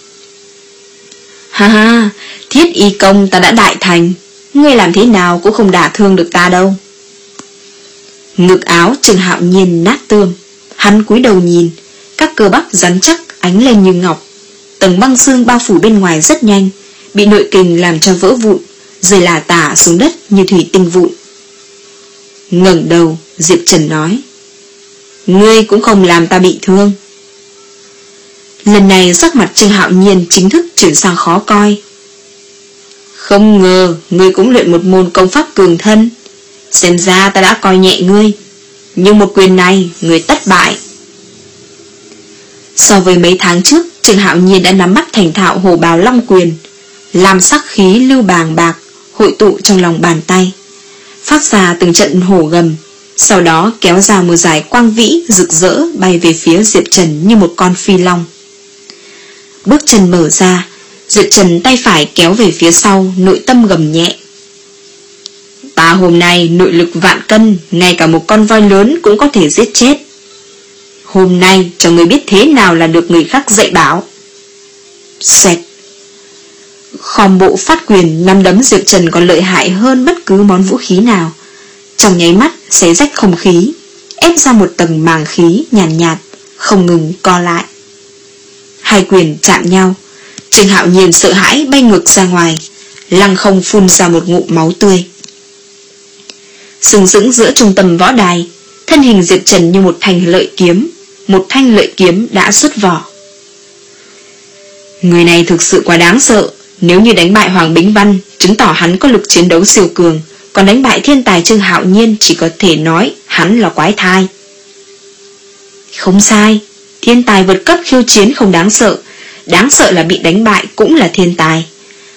Ha ha, thiết y công ta đã đại thành, ngươi làm thế nào cũng không đả thương được ta đâu. Ngực áo Trừng Hạo Nhiên nát tươm, hắn cúi đầu nhìn, các cơ bắp rắn chắc ánh lên như ngọc, tầng băng xương bao phủ bên ngoài rất nhanh, bị nội kình làm cho vỡ vụn, rơi lả tả xuống đất như thủy tinh vụn. Ngẩng đầu, Diệp Trần nói: ngươi cũng không làm ta bị thương. Lần này sắc mặt Trừng Hạo Nhiên chính thức chuyển sang khó coi. Không ngờ ngươi cũng luyện một môn công pháp cường thân, xem ra ta đã coi nhẹ ngươi, nhưng một quyền này ngươi tất bại. So với mấy tháng trước, Trừng Hạo Nhiên đã nắm bắt thành thạo hổ bào long quyền, làm sắc khí lưu bàng bạc hội tụ trong lòng bàn tay, phát ra từng trận hổ gầm, sau đó kéo ra một dải quang vĩ rực rỡ bay về phía Diệp Trần như một con phi long. Bước chân mở ra, Diệp Trần tay phải kéo về phía sau, nội tâm gầm nhẹ: ta hôm nay nội lực vạn cân, ngay cả một con voi lớn cũng có thể giết chết. Hôm nay cho người biết thế nào là được người khác dạy bảo. Xoẹt. Khom bộ phát quyền, nắm đấm Diệp Trần còn lợi hại hơn bất cứ món vũ khí nào, trong nháy mắt xé rách không khí, ép ra một tầng màng khí nhàn nhạt, nhạt, không ngừng co lại. Hai quyền chạm nhau, Trừng Hạo Nhiên sợ hãi bay ngược ra ngoài, lăng không phun ra một ngụm máu tươi. Sừng sững giữa trung tâm võ đài, thân hình Diệp Trần như một thanh lợi kiếm, một thanh lợi kiếm đã xuất vỏ. Người này thực sự quá đáng sợ, nếu như đánh bại Hoàng Bính Văn, chứng tỏ hắn có lực chiến đấu siêu cường, còn đánh bại thiên tài Trừng Hạo Nhiên chỉ có thể nói hắn là quái thai. Không sai, thiên tài vượt cấp khiêu chiến không đáng sợ, đáng sợ là bị đánh bại cũng là thiên tài,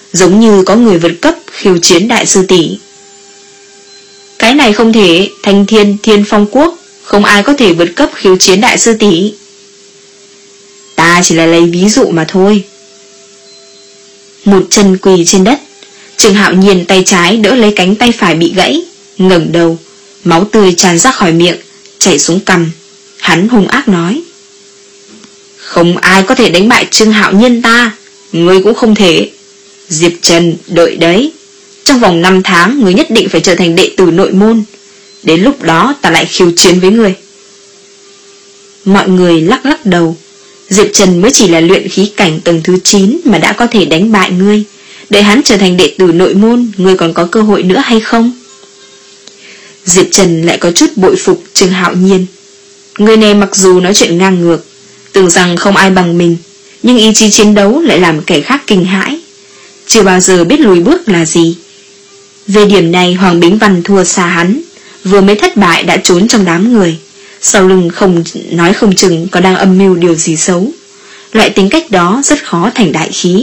giống như có người vượt cấp khiêu chiến đại sư tỷ. Cái này không thể, Thanh Thiên Thiên Phong Quốc không ai có thể vượt cấp khiêu chiến đại sư tỷ. Ta chỉ là lấy ví dụ mà thôi. Một chân quỳ trên đất, Trương Hạo Nhiên tay trái đỡ lấy cánh tay phải bị gãy, ngẩng đầu, máu tươi tràn ra khỏi miệng, chảy xuống cằm. Hắn hung ác nói: không ai có thể đánh bại Trương Hạo Nhiên ta, ngươi cũng không thể. Diệp Trần, đợi đấy, trong vòng năm tháng ngươi nhất định phải trở thành đệ tử nội môn, đến lúc đó ta lại khiêu chiến với ngươi. Mọi người lắc lắc đầu. Diệp Trần mới chỉ là luyện khí cảnh tầng thứ chín mà đã có thể đánh bại ngươi, đợi hắn trở thành đệ tử nội môn, ngươi còn có cơ hội nữa hay không? Diệp Trần lại có chút bội phục Trương Hạo Nhiên. Người này mặc dù nói chuyện ngang ngược, tưởng rằng không ai bằng mình, nhưng ý chí chiến đấu lại làm kẻ khác kinh hãi, chưa bao giờ biết lùi bước là gì. Về điểm này Hoàng Bính Văn thua xa hắn, vừa mới thất bại đã trốn trong đám người, sau lưng không nói không chừng có đang âm mưu điều gì xấu. Loại tính cách đó rất khó thành đại khí.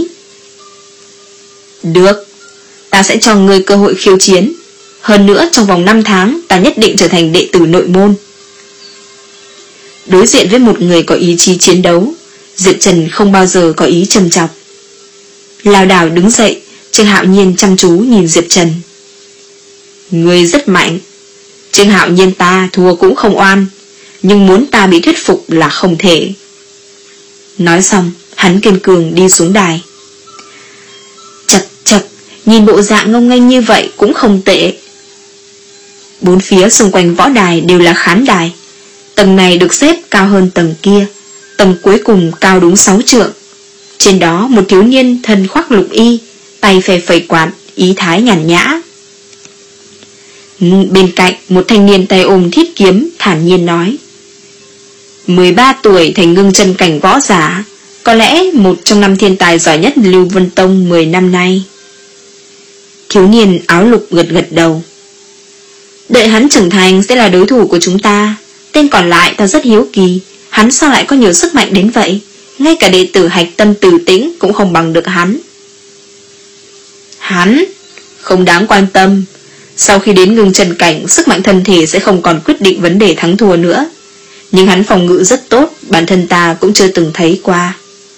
Được, ta sẽ cho ngươi cơ hội khiêu chiến. Hơn nữa trong vòng năm tháng ta nhất định trở thành đệ tử nội môn. Đối diện với một người có ý chí chiến đấu, Diệp Trần không bao giờ có ý châm chọc. Lảo đảo đứng dậy, Trương Hạo Nhiên chăm chú nhìn Diệp Trần. Ngươi rất mạnh. Trương Hạo Nhiên ta thua cũng không oan, nhưng muốn ta bị thuyết phục là không thể. Nói xong, hắn kiên cường đi xuống đài. Chật chật, nhìn bộ dạng ngông nghênh như vậy cũng không tệ. Bốn phía xung quanh võ đài đều là khán đài. Tầng này được xếp cao hơn tầng kia, tầng cuối cùng cao đúng sáu trượng. Trên đó một thiếu niên thân khoác lục y, tay phè phẩy quạt, ý thái nhàn nhã. Bên cạnh một thanh niên tay ôm thiết kiếm thản nhiên nói: mười ba tuổi thành ngưng chân cảnh võ giả, có lẽ một trong năm thiên tài giỏi nhất Lưu Vân Tông mười năm nay. Thiếu niên áo lục gật gật đầu. Đợi hắn trưởng thành sẽ là đối thủ của chúng ta. Tên còn lại ta rất hiếu kỳ, hắn sao lại có nhiều sức mạnh đến vậy, ngay cả đệ tử Hạch Tâm Từ Tĩnh cũng không bằng được hắn. Hắn không đáng quan tâm. Sau khi đến ngưng chân cảnh, sức mạnh thân thể sẽ không còn quyết định vấn đề thắng thua nữa. Nhưng hắn phòng ngự rất tốt, bản thân ta cũng chưa từng thấy qua.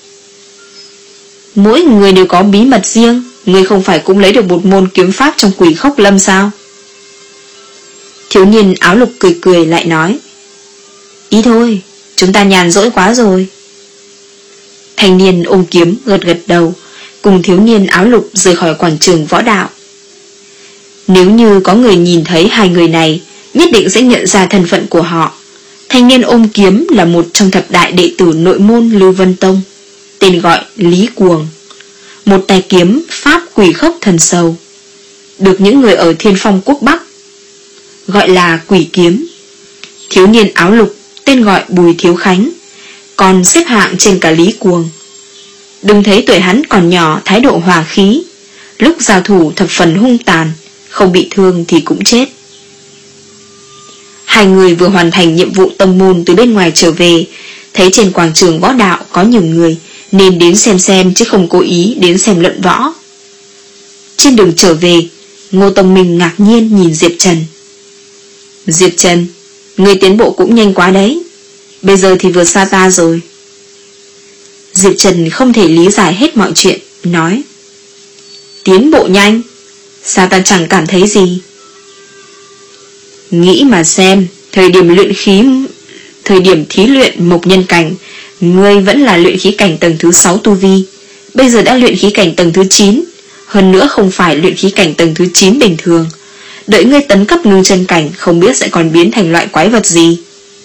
Mỗi người đều có bí mật riêng, ngươi không phải cũng lấy được một môn kiếm pháp trong Quỷ Khốc Lâm sao? Thiếu niên áo lục cười cười lại nói: ý thôi, chúng ta nhàn rỗi quá rồi. Thanh niên ôm kiếm gật gật đầu, cùng thiếu niên áo lục rời khỏi quảng trường võ đạo. Nếu như có người nhìn thấy hai người này, nhất định sẽ nhận ra thân phận của họ. Thanh niên ôm kiếm là một trong thập đại đệ tử nội môn Lưu Vân Tông, tên gọi Lý Cuồng, một tay kiếm pháp quỷ khốc thần sầu, được những người ở Thiên Phong Quốc Bắc gọi là quỷ kiếm. Thiếu niên áo lục tên gọi Bùi Thiếu Khánh, còn xếp hạng trên cả Lý Cuồng. Đừng thấy tuổi hắn còn nhỏ, thái độ hòa khí, lúc giao thủ thập phần hung tàn, không bị thương thì cũng chết. Hai người vừa hoàn thành nhiệm vụ tông môn từ bên ngoài trở về, thấy trên quảng trường võ đạo có nhiều người nên đến xem xem chứ không cố ý đến xem luận võ. Trên đường trở về, Ngô Tông Minh ngạc nhiên nhìn Diệp Trần. Diệp Trần, người tiến bộ cũng nhanh quá đấy, bây giờ thì vượt xa ta rồi. Diệp Trần không thể lý giải hết mọi chuyện, nói: tiến bộ nhanh? Sao ta chẳng cảm thấy gì? Nghĩ mà xem, thời điểm luyện khí, thời điểm thí luyện mộc nhân cảnh, ngươi vẫn là luyện khí cảnh tầng thứ sáu tu vi, bây giờ đã luyện khí cảnh tầng thứ chín, hơn nữa không phải luyện khí cảnh tầng thứ chín bình thường. Đợi ngươi tấn cấp ngưng chân cảnh, không biết sẽ còn biến thành loại quái vật gì.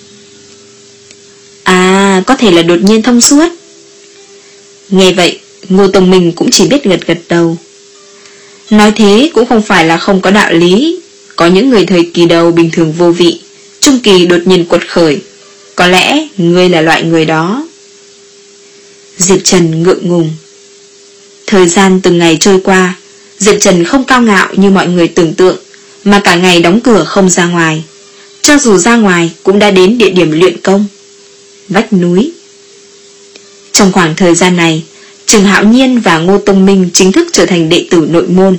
À, có thể là đột nhiên thông suốt. Nghe vậy, Ngô Tông Minh cũng chỉ biết gật gật đầu. Nói thế cũng không phải là không có đạo lý. Có những người thời kỳ đầu bình thường vô vị, trung kỳ đột nhiên quật khởi, có lẽ ngươi là loại người đó. Diệp Trần ngượng ngùng. Thời gian từng ngày trôi qua, Diệp Trần không cao ngạo như mọi người tưởng tượng, mà cả ngày đóng cửa không ra ngoài. Cho dù ra ngoài cũng đã đến địa điểm luyện công, vách núi. Trong khoảng thời gian này, Trừng Hạo Nhiên và Ngô Tông Minh chính thức trở thành đệ tử nội môn.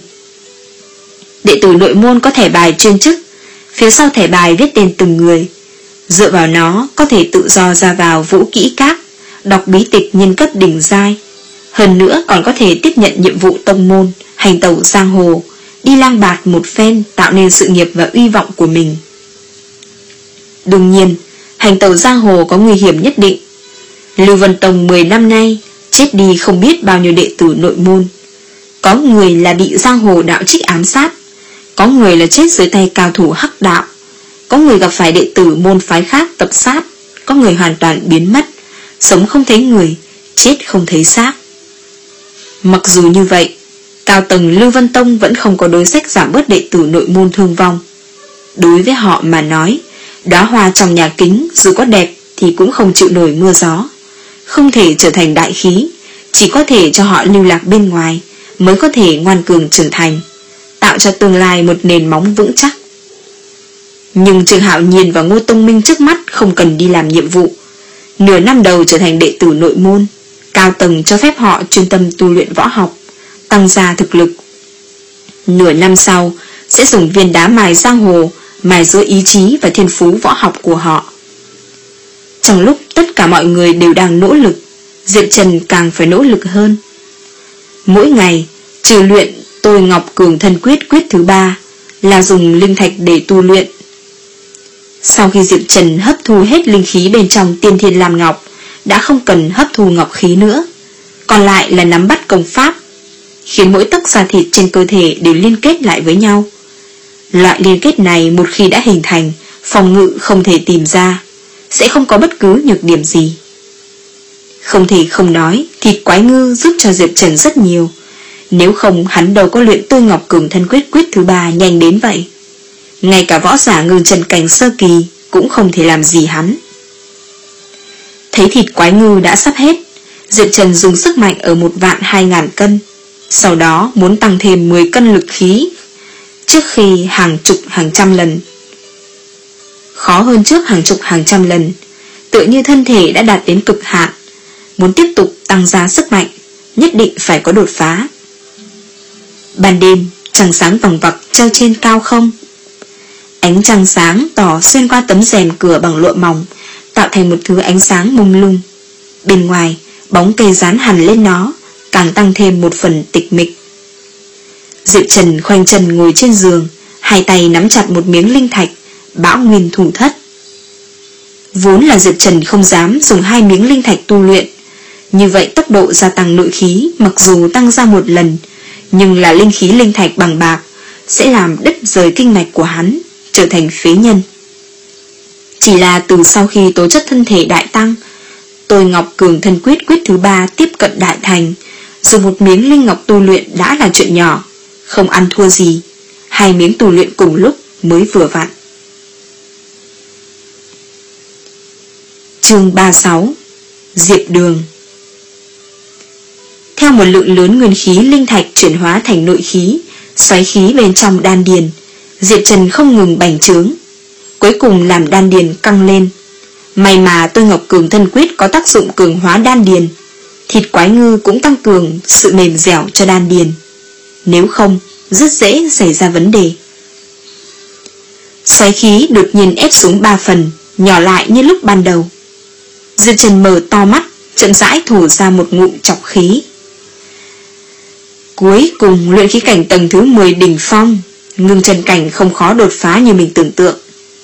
Đệ tử nội môn có thẻ bài chuyên chức, phía sau thẻ bài viết tên từng người. Dựa vào nó có thể tự do ra vào vũ kỹ các, đọc bí tịch nhân cấp đỉnh giai. Hơn nữa còn có thể tiếp nhận nhiệm vụ tông môn, hành tẩu giang hồ, đi lang bạt một phen tạo nên sự nghiệp và uy vọng của mình. Đương nhiên, hành tẩu giang hồ có nguy hiểm nhất định. Lưu Vân Tông mười năm nay chết đi không biết bao nhiêu đệ tử nội môn. Có người là bị giang hồ đạo trích ám sát, có người là chết dưới tay cao thủ hắc đạo, có người gặp phải đệ tử môn phái khác tập sát, có người hoàn toàn biến mất, sống không thấy người, chết không thấy xác. Mặc dù như vậy, cao tầng Lưu Vân Tông vẫn không có đối sách giảm bớt đệ tử nội môn thương vong. Đối với họ mà nói, đóa hoa trong nhà kính dù có đẹp thì cũng không chịu nổi mưa gió, không thể trở thành đại khí, chỉ có thể cho họ lưu lạc bên ngoài mới có thể ngoan cường trưởng thành, tạo cho tương lai một nền móng vững chắc. Nhưng Trương Hạo Nhiên và Ngô Tông Minh trước mắt không cần đi làm nhiệm vụ. Nửa năm đầu trở thành đệ tử nội môn, cao tầng cho phép họ chuyên tâm tu luyện võ học, tăng gia thực lực. Nửa năm sau sẽ dùng viên đá mài giang hồ, mài giũa ý chí và thiên phú võ học của họ. Trong lúc tất cả mọi người đều đang nỗ lực, Diệp Trần càng phải nỗ lực hơn. Mỗi ngày, trừ luyện Tôi Ngọc Cường Thân Quyết quyết thứ ba là dùng linh thạch để tu luyện. Sau khi Diệp Trần hấp thu hết linh khí bên trong Tiên Thiên Lam Ngọc, đã không cần hấp thu ngọc khí nữa, còn lại là nắm bắt công pháp, khiến mỗi tấc da thịt trên cơ thể đều liên kết lại với nhau. Loại liên kết này một khi đã hình thành, phòng ngự không thể tìm ra, sẽ không có bất cứ nhược điểm gì. Không thể không nói, thịt quái ngư giúp cho Diệp Trần rất nhiều, nếu không hắn đâu có luyện Tôi Ngọc Cường Thân Quyết quyết thứ ba nhanh đến vậy. Ngay cả võ giả ngưng chân cảnh sơ kỳ cũng không thể làm gì hắn. Thấy thịt quái ngư đã sắp hết, Diệp Trần dùng sức mạnh ở một vạn hai ngàn cân, sau đó muốn tăng thêm mười cân lực khí, trước khi hàng chục hàng trăm lần. Khó hơn trước hàng chục hàng trăm lần, tựa như thân thể đã đạt đến cực hạn, muốn tiếp tục tăng ra sức mạnh, nhất định phải có đột phá. Ban đêm, trăng sáng vòng vặc treo trên cao không. Ánh trăng sáng tỏ xuyên qua tấm rèm cửa bằng lụa mỏng, tạo thành một thứ ánh sáng mông lung. Bên ngoài, bóng cây dán hẳn lên nó, càng tăng thêm một phần tịch mịch. Diệp Trần khoanh chân ngồi trên giường, hai tay nắm chặt một miếng linh thạch, bão nguyên thủ thất. Vốn là Diệp Trần không dám dùng hai miếng linh thạch tu luyện, như vậy tốc độ gia tăng nội khí mặc dù tăng ra một lần, nhưng là linh khí linh thạch bằng bạc, sẽ làm đứt rời kinh mạch của hắn, trở thành phế nhân. Chỉ là từ sau khi tố chất thân thể đại tăng, Tôi Ngọc Cường Thân Quyết quyết thứ ba tiếp cận đại thành, dùng một miếng linh ngọc tu luyện đã là chuyện nhỏ, không ăn thua gì, hai miếng tu luyện cùng lúc mới vừa vặn. Chương ba mươi sáu. Diệp Đường. Theo một lượng lớn nguyên khí linh thạch chuyển hóa thành nội khí, xoáy khí bên trong đan điền, Diệp Trần không ngừng bành trướng, cuối cùng làm đan điền căng lên. May mà Tôi Ngọc Cường Thân Quyết có tác dụng cường hóa đan điền, thịt quái ngư cũng tăng cường sự mềm dẻo cho đan điền, nếu không rất dễ xảy ra vấn đề. Xoáy khí đột nhiên ép xuống ba phần, nhỏ lại như lúc ban đầu. Diệp Trần mở to mắt, chậm rãi thổ ra một ngụm trọc khí. Cuối cùng luyện khí cảnh tầng thứ mười đỉnh phong, ngưng chân cảnh không khó đột phá như mình tưởng tượng.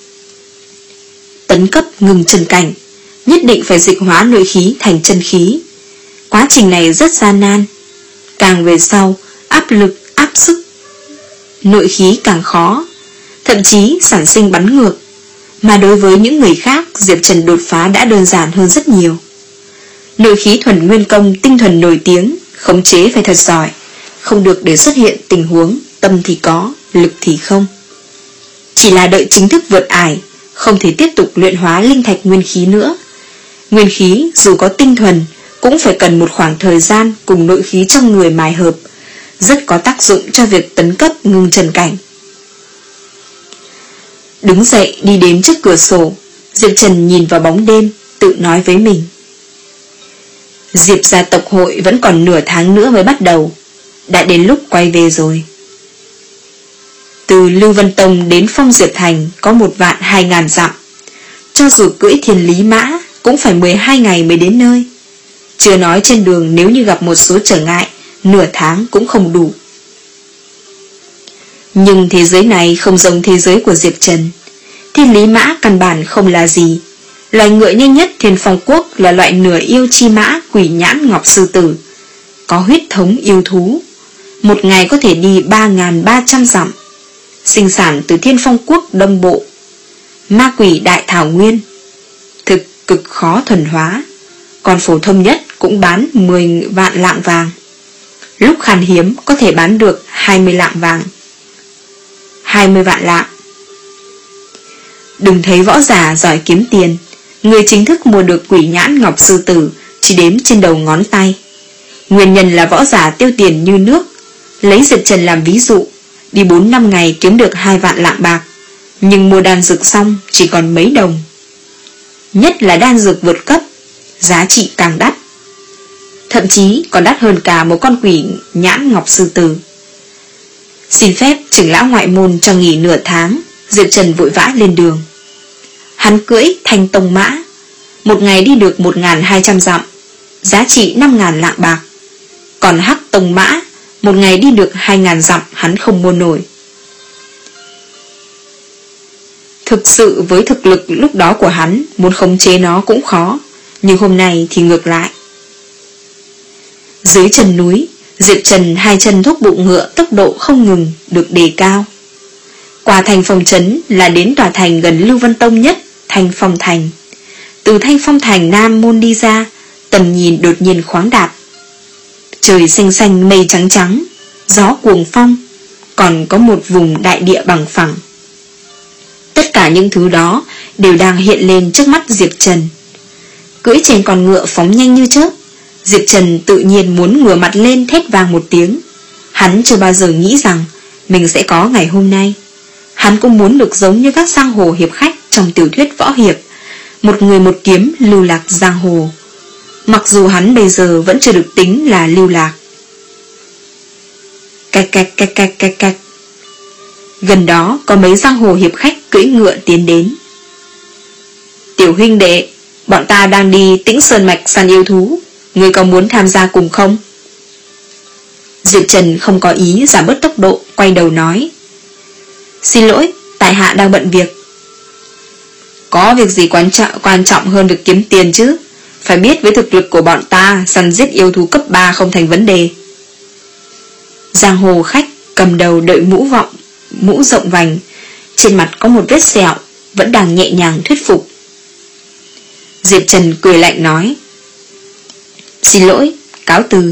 Tấn cấp ngưng chân cảnh, nhất định phải dịch hóa nội khí thành chân khí. Quá trình này rất gian nan, càng về sau áp lực áp sức nội khí càng khó, thậm chí sản sinh bắn ngược. Mà đối với những người khác, Diệp Trần đột phá đã đơn giản hơn rất nhiều. Nội khí thuần nguyên công tinh thuần nổi tiếng, khống chế phải thật giỏi, không được để xuất hiện tình huống tâm thì có, lực thì không. Chỉ là đợi chính thức vượt ải, không thể tiếp tục luyện hóa linh thạch nguyên khí nữa. Nguyên khí dù có tinh thuần cũng phải cần một khoảng thời gian cùng nội khí trong người mài hợp, rất có tác dụng cho việc tấn cấp ngưng chân cảnh. Đứng dậy đi đến trước cửa sổ, Diệp Trần nhìn vào bóng đêm, tự nói với mình. Diệp gia tộc hội vẫn còn nửa tháng nữa mới bắt đầu, đã đến lúc quay về rồi. Từ Lưu Vân Tông đến Phong Diệp Thành có một vạn hai ngàn dặm, cho dù cưỡi thiên lý mã cũng phải mười hai ngày mới đến nơi. Chưa nói trên đường nếu như gặp một số trở ngại, nửa tháng cũng không đủ. Nhưng thế giới này không giống thế giới của Diệp Trần. Thiên lý mã căn bản không là gì. Loài ngựa nhanh nhất Thiên Phong Quốc là loại nửa yêu chi mã Quỷ Nhãn Ngọc Sư Tử, có huyết thống yêu thú, một ngày có thể đi ba nghìn ba trăm dặm, sinh sản từ Thiên Phong Quốc Đông Bộ, ma quỷ đại thảo nguyên, thực cực khó thuần hóa, còn phổ thông nhất cũng bán mười vạn lạng vàng, lúc khan hiếm có thể bán được hai mươi lạng vàng, hai mươi vạn lạng. Đừng thấy võ giả giỏi kiếm tiền, người chính thức mua được Quỷ Nhãn Ngọc Sư Tử chỉ đếm trên đầu ngón tay. Nguyên nhân là võ giả tiêu tiền như nước. Lấy Diệp Trần làm ví dụ, đi bốn năm ngày kiếm được hai vạn lạng bạc, nhưng mua đan dược xong chỉ còn mấy đồng. Nhất là đan dược vượt cấp, giá trị càng đắt, thậm chí còn đắt hơn cả một con Quỷ Nhãn Ngọc Sư Tử. Xin phép trưởng lão ngoại môn cho nghỉ nửa tháng, Diệp Trần vội vã lên đường. Hắn cưỡi Thanh Tông mã, một ngày đi được một nghìn hai trăm dặm, giá trị năm nghìn lạng bạc. Còn Hắc Tông mã, một ngày đi được hai nghìn dặm hắn không mua nổi. Thực sự với thực lực lúc đó của hắn, muốn khống chế nó cũng khó, nhưng hôm nay thì ngược lại. Dưới chân núi, Diệp Trần hai chân thúc bụng ngựa tốc độ không ngừng được đề cao. Qua Thanh Phong trấn là đến tòa thành gần Lưu Vân Tông nhất, Thanh Phong Thành. Từ Thanh Phong Thành Nam môn đi ra, tầm nhìn đột nhiên khoáng đạt. Trời xanh xanh mây trắng trắng, gió cuồng phong, còn có một vùng đại địa bằng phẳng. Tất cả những thứ đó đều đang hiện lên trước mắt Diệp Trần. Cưỡi trên con ngựa phóng nhanh như chớp, Diệp Trần tự nhiên muốn ngửa mặt lên thét vang một tiếng. Hắn chưa bao giờ nghĩ rằng mình sẽ có ngày hôm nay. Hắn cũng muốn được giống như các giang hồ hiệp khách trong tiểu thuyết võ hiệp, một người một kiếm lưu lạc giang hồ. Mặc dù hắn bây giờ vẫn chưa được tính là lưu lạc. Cạch cạch cạch cạch cạch cạch. Gần đó có mấy giang hồ hiệp khách cưỡi ngựa tiến đến. Tiểu huynh đệ, bọn ta đang đi Tĩnh Sơn Mạch săn yêu thú, ngươi có muốn tham gia cùng không? Diệp Trần không có ý giảm bớt tốc độ, quay đầu nói: Xin lỗi, tại hạ đang bận việc. Có việc gì quan trọng, quan trọng hơn được kiếm tiền chứ? Phải biết với thực lực của bọn ta, săn giết yêu thú cấp ba không thành vấn đề. Giang hồ khách cầm đầu đợi mũ vọng, mũ rộng vành, trên mặt có một vết sẹo, vẫn đang nhẹ nhàng thuyết phục. Diệp Trần cười lạnh nói: Xin lỗi, cáo từ.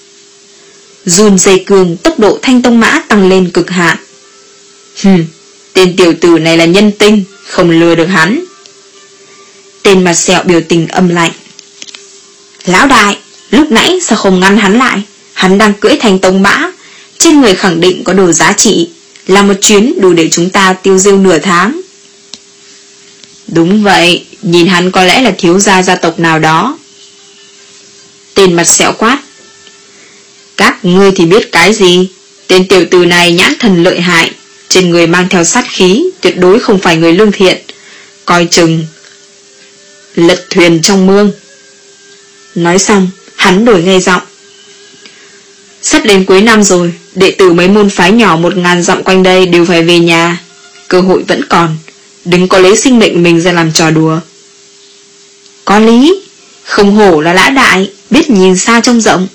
Run dây cường, tốc độ Thanh Tông mã tăng lên cực hạn. Hừm, tên tiểu tử này là nhân tinh, không lừa được hắn. Tên mặt sẹo biểu tình âm lạnh: Lão đại, lúc nãy sao không ngăn hắn lại? Hắn đang cưỡi Thanh Tông mã, trên người khẳng định có đồ giá trị, là một chuyến đủ để chúng ta tiêu diêu nửa tháng. Đúng vậy, nhìn hắn có lẽ là thiếu gia gia tộc nào đó. Tên mặt sẹo quát: Các ngươi thì biết cái gì? Tên tiểu tử này nhãn thần lợi hại, trên người mang theo sát khí, tuyệt đối không phải người lương thiện, coi chừng lật thuyền trong mương. Nói xong, hắn đổi ngay giọng: Sắp đến cuối năm rồi, đệ tử mấy môn phái nhỏ một ngàn dặm quanh đây đều phải về nhà, cơ hội vẫn còn, đừng có lấy sinh mệnh mình ra làm trò đùa. Có lý, không hổ là lã đại, biết nhìn xa trông rộng.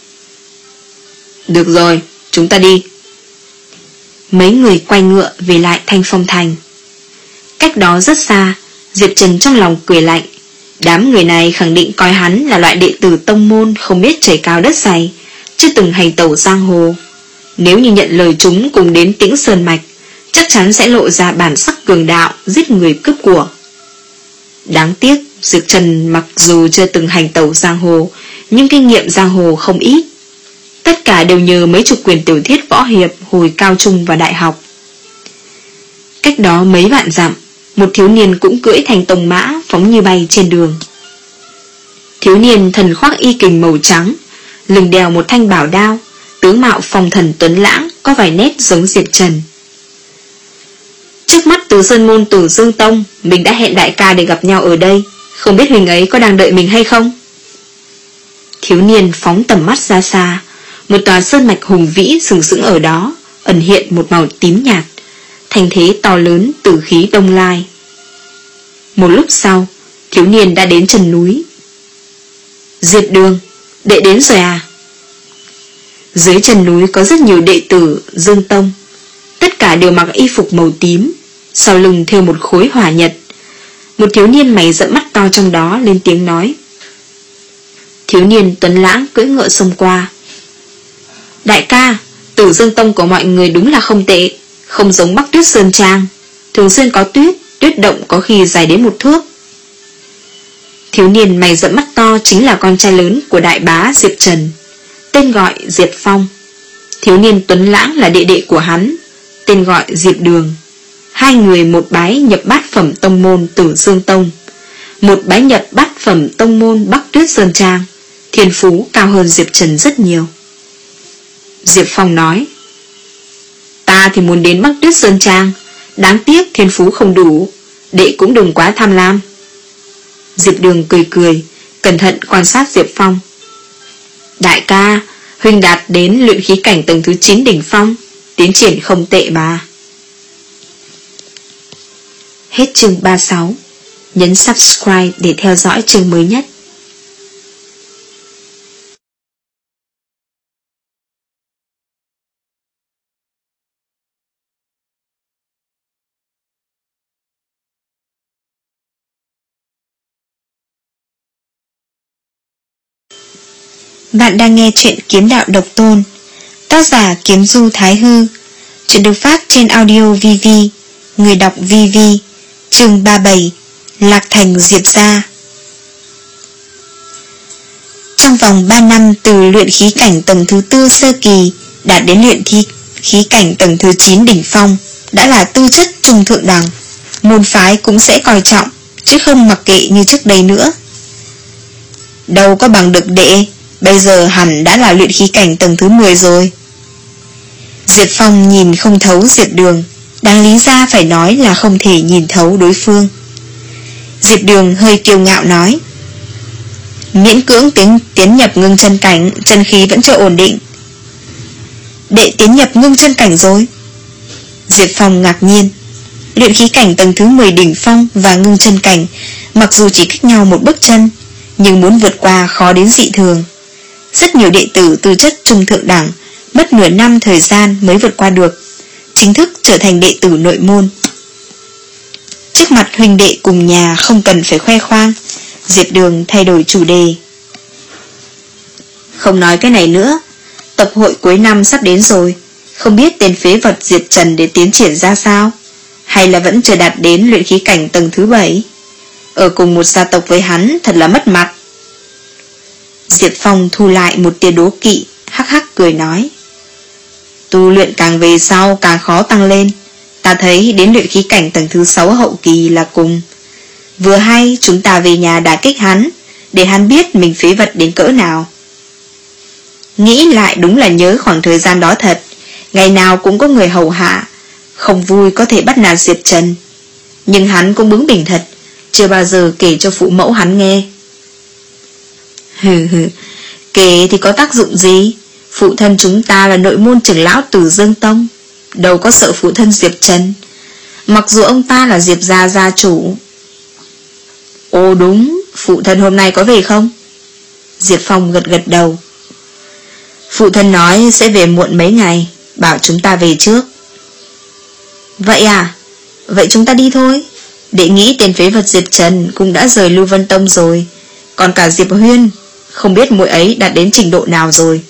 Được rồi, chúng ta đi. Mấy người quay ngựa về lại Thanh Phong Thành. Cách đó rất xa, Diệp Trần trong lòng cười lạnh. Đám người này khẳng định coi hắn là loại đệ tử tông môn không biết trời cao đất dày, chưa từng hành tẩu giang hồ. Nếu như nhận lời chúng cùng đến Tĩnh Sơn Mạch, chắc chắn sẽ lộ ra bản sắc cường đạo, giết người cướp của. Đáng tiếc, Diệp Trần mặc dù chưa từng hành tẩu giang hồ, nhưng kinh nghiệm giang hồ không ít. Tất cả đều nhờ mấy chục quyển tiểu thuyết võ hiệp hồi cao trung và đại học. Cách đó mấy vạn dặm, một thiếu niên cũng cưỡi Thanh Tông mã phóng như bay trên đường. Thiếu niên thần khoác y kình màu trắng, lưng đeo một thanh bảo đao, tướng mạo phong thần tuấn lãng, có vài nét giống Diệp Trần. Trước mắt Từ Sơn Môn Tử Dương Tông, mình đã hẹn đại ca để gặp nhau ở đây, không biết huynh ấy có đang đợi mình hay không? Thiếu niên phóng tầm mắt ra xa, một tòa sơn mạch hùng vĩ sừng sững ở đó, ẩn hiện một màu tím nhạt, thành thế to lớn, tử khí đông lai. Một lúc sau, thiếu niên đã đến chân núi. Diệp Đường, đệ đến rồi à? Dưới chân núi có rất nhiều đệ tử Dương Tông, tất cả đều mặc y phục màu tím, sau lưng thêu một khối hỏa nhật. Một thiếu niên mày rậm mắt to trong đó lên tiếng nói. Thiếu niên tuấn lãng cưỡi ngựa xông qua. Đại ca, Tử Dương Tông của mọi người đúng là không tệ, không giống Bắc Tuyết Sơn Trang, thường xuyên có tuyết, tuyết động có khi dài đến một thước. Thiếu niên mày rậm mắt to chính là con trai lớn của đại bá Diệp Trần, tên gọi Diệp Phong. Thiếu niên tuấn lãng là đệ đệ của hắn, tên gọi Diệp Đường. Hai người một bái nhập bát phẩm tông môn Tử Dương Tông, một bái nhập bát phẩm tông môn Bắc Tuyết Sơn Trang, thiên phú cao hơn Diệp Trần rất nhiều. Diệp Phong nói, ta thì muốn đến Bắc Tuyết Sơn Trang, đáng tiếc thiên phú không đủ, đệ cũng đừng quá tham lam. Diệp Đường cười cười, cẩn thận quan sát Diệp Phong. Đại ca, huynh đạt đến luyện khí cảnh tầng thứ chín đỉnh phong, tiến triển không tệ mà. Hết chương ba mươi sáu. Nhấn subscribe để theo dõi chương mới nhất. Bạn đang nghe truyện Kiếm Đạo Độc Tôn, tác giả Kiếm Du Thái Hư. Truyện được phát trên audio vê vê, người đọc vê vê. Chương ba mươi bảy, Lạc Thành Diệp Gia. Trong vòng ba năm từ luyện khí cảnh tầng thứ tư sơ kỳ đạt đến luyện thi khí cảnh tầng thứ chín đỉnh phong, đã là tư chất trung thượng đẳng, môn phái cũng sẽ coi trọng, chứ không mặc kệ như trước đây nữa. Đâu có bằng được đệ, bây giờ hẳn đã là luyện khí cảnh tầng thứ mười rồi. Diệp Phong nhìn không thấu Diệp Đường, đáng lý ra phải nói là không thể nhìn thấu đối phương. Diệp Đường hơi kiêu ngạo nói, miễn cưỡng tiến, tiến nhập ngưng chân cảnh, chân khí vẫn chưa ổn định. Đệ tiến nhập ngưng chân cảnh rồi? Diệp Phong ngạc nhiên. Luyện khí cảnh tầng thứ mười đỉnh phong và ngưng chân cảnh mặc dù chỉ cách nhau một bước chân, nhưng muốn vượt qua khó đến dị thường. Rất nhiều đệ tử tư chất trung thượng đẳng mất nửa năm thời gian mới vượt qua được, chính thức trở thành đệ tử nội môn. Trước mặt huynh đệ cùng nhà không cần phải khoe khoang, Diệp Đường thay đổi chủ đề. Không nói cái này nữa, tập hội cuối năm sắp đến rồi, không biết tên phế vật Diệp Trần để tiến triển ra sao, hay là vẫn chưa đạt đến luyện khí cảnh tầng thứ bảy. Ở cùng một gia tộc với hắn thật là mất mặt. Diệp Phong thu lại một tia đố kỵ, hắc hắc cười nói, tu luyện càng về sau càng khó tăng lên, ta thấy đến luyện khí cảnh tầng thứ sáu hậu kỳ là cùng. Vừa hay chúng ta về nhà đả kích hắn, để hắn biết mình phế vật đến cỡ nào. Nghĩ lại đúng là nhớ khoảng thời gian đó thật, ngày nào cũng có người hầu hạ, không vui có thể bắt nạt Diệp Trần. Nhưng hắn cũng bướng bỉnh thật, chưa bao giờ kể cho phụ mẫu hắn nghe. Hừ hừ, kể thì có tác dụng gì? Phụ thân chúng ta là nội môn trưởng lão Tử Dương Tông, đâu có sợ phụ thân Diệp Trần, mặc dù ông ta là Diệp gia gia chủ. Ồ đúng, phụ thân hôm nay có về không? Diệp Phong gật gật đầu. Phụ thân nói sẽ về muộn mấy ngày, bảo chúng ta về trước. Vậy à? Vậy chúng ta đi thôi. Đệ nghĩ tên phế vật Diệp Trần cũng đã rời Lưu Vân Tông rồi, còn cả Diệp Huyên, không biết muội ấy đạt đến trình độ nào rồi.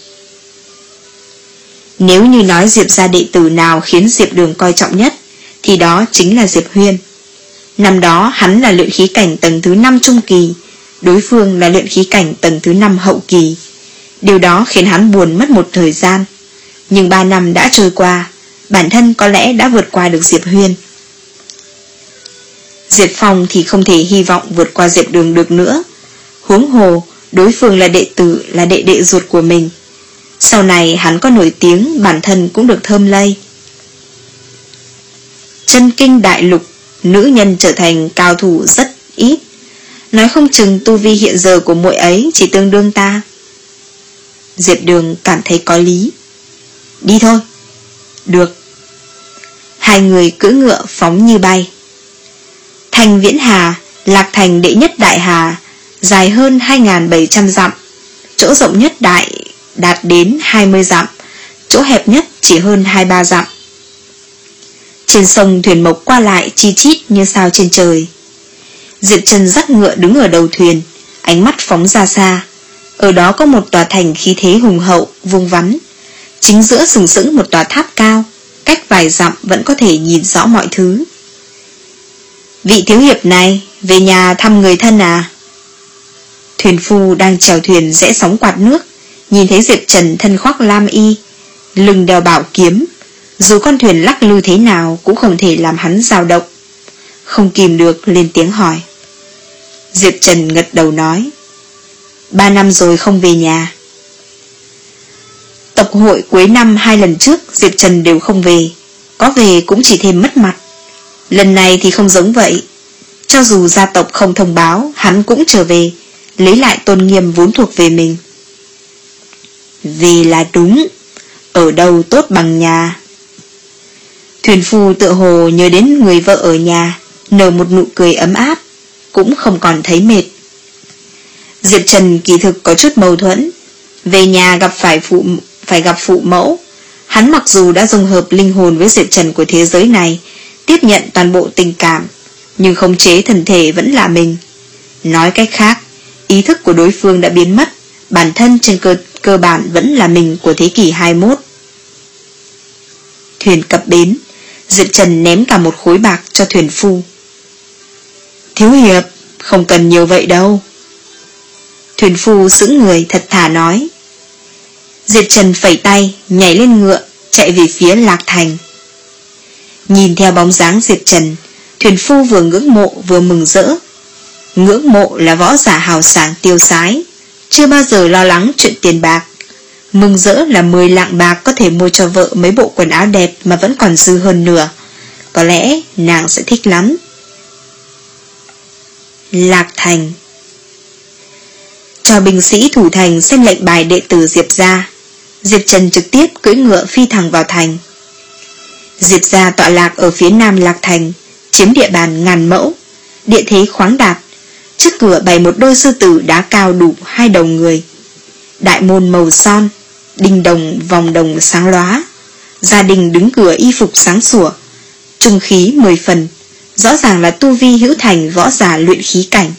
Nếu như nói Diệp gia đệ tử nào khiến Diệp Đường coi trọng nhất, thì đó chính là Diệp Huyên. Năm đó hắn là luyện khí cảnh tầng thứ năm trung kỳ, đối phương là luyện khí cảnh tầng thứ năm hậu kỳ. Điều đó khiến hắn buồn mất một thời gian. Nhưng ba năm đã trôi qua, bản thân có lẽ đã vượt qua được Diệp Huyên. Diệp Phong thì không thể hy vọng vượt qua Diệp Đường được nữa. Huống hồ, Đối phương là đệ tử, là đệ đệ ruột của mình. Sau này hắn có nổi tiếng, bản thân cũng được thơm lây. Chân kinh đại lục, nữ nhân trở thành cao thủ rất ít. Nói không chừng tu vi hiện giờ của muội ấy chỉ tương đương ta. Diệp Đường cảm thấy có lý. Đi thôi. Được. Hai người cưỡi ngựa phóng như bay. Thành Viễn Hà, Lạc Thành đệ nhất đại hà, dài hơn hai nghìn bảy trăm dặm. Chỗ rộng nhất đại đạt đến hai mươi dặm, chỗ hẹp nhất chỉ hơn hai mươi ba dặm. Trên sông thuyền mộc qua lại chi chít như sao trên trời. Diệp Trần dắt ngựa đứng ở đầu thuyền, ánh mắt phóng ra xa. Ở đó có một tòa thành khí thế hùng hậu, vuông vắn. Chính giữa sừng sững một tòa tháp cao, cách vài dặm vẫn có thể nhìn rõ mọi thứ. Vị thiếu hiệp này, về nhà thăm người thân à? Thuyền phu đang chèo thuyền rẽ sóng quạt nước, nhìn thấy Diệp Trần thân khoác lam y, lưng đeo bảo kiếm, dù con thuyền lắc lư thế nào cũng không thể làm hắn dao động. Không kìm được lên tiếng hỏi. Diệp Trần gật đầu nói, ba năm rồi không về nhà. Tộc hội cuối năm hai lần trước Diệp Trần đều không về, có về cũng chỉ thêm mất mặt. Lần này thì không giống vậy. Cho dù gia tộc không thông báo, hắn cũng trở về, lấy lại tôn nghiêm vốn thuộc về mình. Vì là đúng, ở đâu tốt bằng nhà. Thuyền phu tựa hồ nhớ đến người vợ ở nhà, nở một nụ cười ấm áp, cũng không còn thấy mệt. Diệp Trần kỳ thực có chút mâu thuẫn. Về nhà gặp phải phụ phải gặp phụ mẫu. Hắn mặc dù đã dung hợp linh hồn với Diệp Trần của thế giới này, tiếp nhận toàn bộ tình cảm, nhưng khống chế thân thể vẫn là mình. Nói cách khác, ý thức của đối phương đã biến mất, bản thân trên cơ, cơ bản vẫn là mình của thế kỷ hai mươi mốt. Thuyền cập bến, Diệp Trần ném cả một khối bạc cho thuyền phu. Thiếu hiệp, không cần nhiều vậy đâu. Thuyền phu sững người thật thà nói. Diệp Trần phẩy tay, nhảy lên ngựa, chạy về phía Lạc Thành. Nhìn theo bóng dáng Diệp Trần, thuyền phu vừa ngưỡng mộ vừa mừng rỡ. Ngưỡng mộ là võ giả hào sảng tiêu sái, chưa bao giờ lo lắng chuyện tiền bạc. Mừng rỡ là mười lạng bạc có thể mua cho vợ mấy bộ quần áo đẹp mà vẫn còn dư hơn nửa. Có lẽ nàng sẽ thích lắm. Lạc Thành. Cho binh sĩ thủ thành xem lệnh bài đệ tử Diệp gia. Diệp Trần trực tiếp cưỡi ngựa phi thẳng vào thành. Diệp gia tọa lạc ở phía nam Lạc Thành, chiếm địa bàn ngàn mẫu, địa thế khoáng đạt. Trước cửa bày một đôi sư tử đá cao đủ hai đầu người. Đại môn màu son, đình đồng vòng đồng sáng lóa. Gia đình đứng cửa y phục sáng sủa, trung khí mười phần, rõ ràng là tu vi hữu thành võ giả luyện khí cảnh.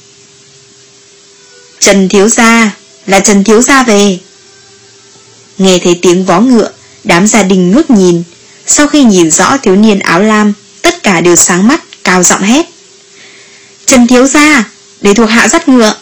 Trần thiếu gia, là Trần thiếu gia về. Nghe thấy tiếng vó ngựa, đám gia đình ngước nhìn. Sau khi nhìn rõ thiếu niên áo lam, tất cả đều sáng mắt, cao giọng hét. Trần thiếu gia, để thuộc hạ dắt ngựa.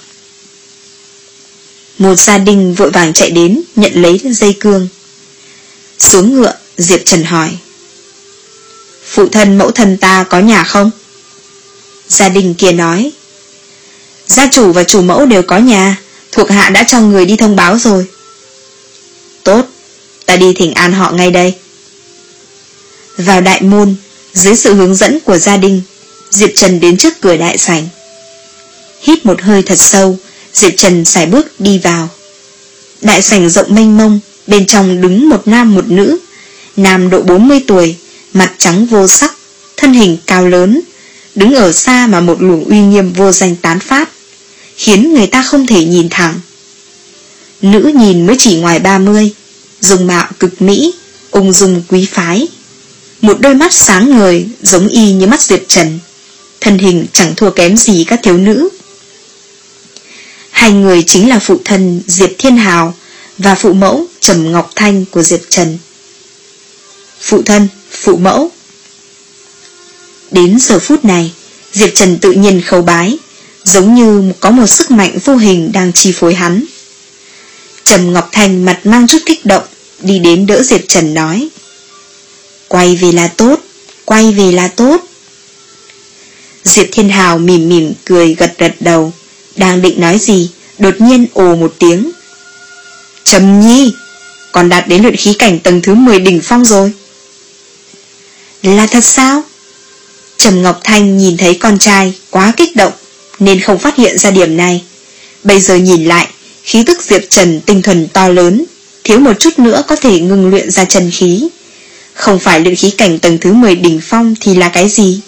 Một gia đình vội vàng chạy đến, nhận lấy dây cương. Xuống ngựa, Diệp Trần hỏi. Phụ thân mẫu thân ta có nhà không? Gia đình kia nói. Gia chủ và chủ mẫu đều có nhà, thuộc hạ đã cho người đi thông báo rồi. Tốt, ta đi thỉnh an họ ngay đây. Vào đại môn, dưới sự hướng dẫn của gia đình, Diệp Trần đến trước cửa đại sảnh. Hít một hơi thật sâu, Diệp Trần sải bước đi vào. Đại sảnh rộng mênh mông, bên trong đứng một nam một nữ. Nam độ bốn mươi tuổi, mặt trắng vô sắc, thân hình cao lớn, đứng ở xa mà một luồng uy nghiêm vô danh tán phát, khiến người ta không thể nhìn thẳng. Nữ nhìn mới chỉ ngoài ba mươi, dung mạo cực mỹ, ung dung quý phái. Một đôi mắt sáng ngời, giống y như mắt Diệp Trần, thân hình chẳng thua kém gì các thiếu nữ. Hai người chính là phụ thân Diệp Thiên Hào và phụ mẫu Trầm Ngọc Thanh của Diệp Trần. Phụ thân, phụ mẫu. Đến giờ phút này, Diệp Trần tự nhiên khấu bái, giống như có một sức mạnh vô hình đang chi phối hắn. Trầm Ngọc Thanh mặt mang chút kích động, đi đến đỡ Diệp Trần nói. Quay về là tốt, quay về là tốt. Diệp Thiên Hào mỉm mỉm cười gật gật đầu, đang định nói gì, đột nhiên ồ một tiếng. Trầm Nhi, còn đạt đến luyện khí cảnh tầng thứ mười đỉnh phong rồi. Là thật sao? Trầm Ngọc Thanh nhìn thấy con trai quá kích động nên không phát hiện ra điểm này. Bây giờ nhìn lại, khí tức Diệp Trần tinh thuần to lớn, thiếu một chút nữa có thể ngừng luyện ra chân khí. Không phải luyện khí cảnh tầng thứ mười đỉnh phong thì là cái gì?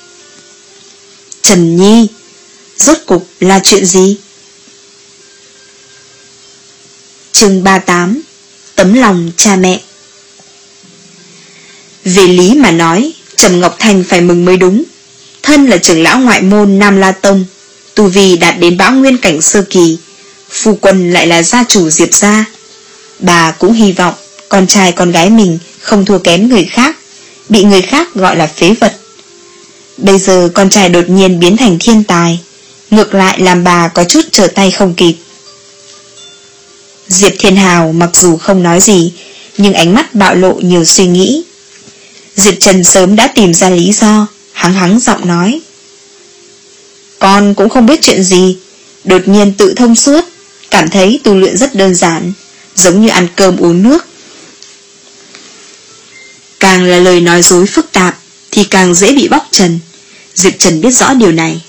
Trần Nhi, rốt cục là chuyện gì? Chương ba mươi tám. Tấm lòng cha mẹ. Về lý mà nói, Trầm Ngọc Thanh phải mừng mới đúng. Thân là trưởng lão ngoại môn Nam La Tông, tu vi đạt đến bão nguyên cảnh sơ kỳ, phu quân lại là gia chủ Diệp gia. Bà cũng hy vọng con trai con gái mình không thua kém người khác, bị người khác gọi là phế vật. Bây giờ con trai đột nhiên biến thành thiên tài, ngược lại làm bà có chút trở tay không kịp. Diệp Thiên Hào mặc dù không nói gì, nhưng ánh mắt bạo lộ nhiều suy nghĩ. Diệp Trần sớm đã tìm ra lý do, hắng hắng giọng nói: Con cũng không biết chuyện gì, đột nhiên tự thông suốt, cảm thấy tu luyện rất đơn giản, giống như ăn cơm uống nước. Càng là lời nói dối phức tạp thì càng dễ bị bóc trần. Diệp Trần biết rõ điều này.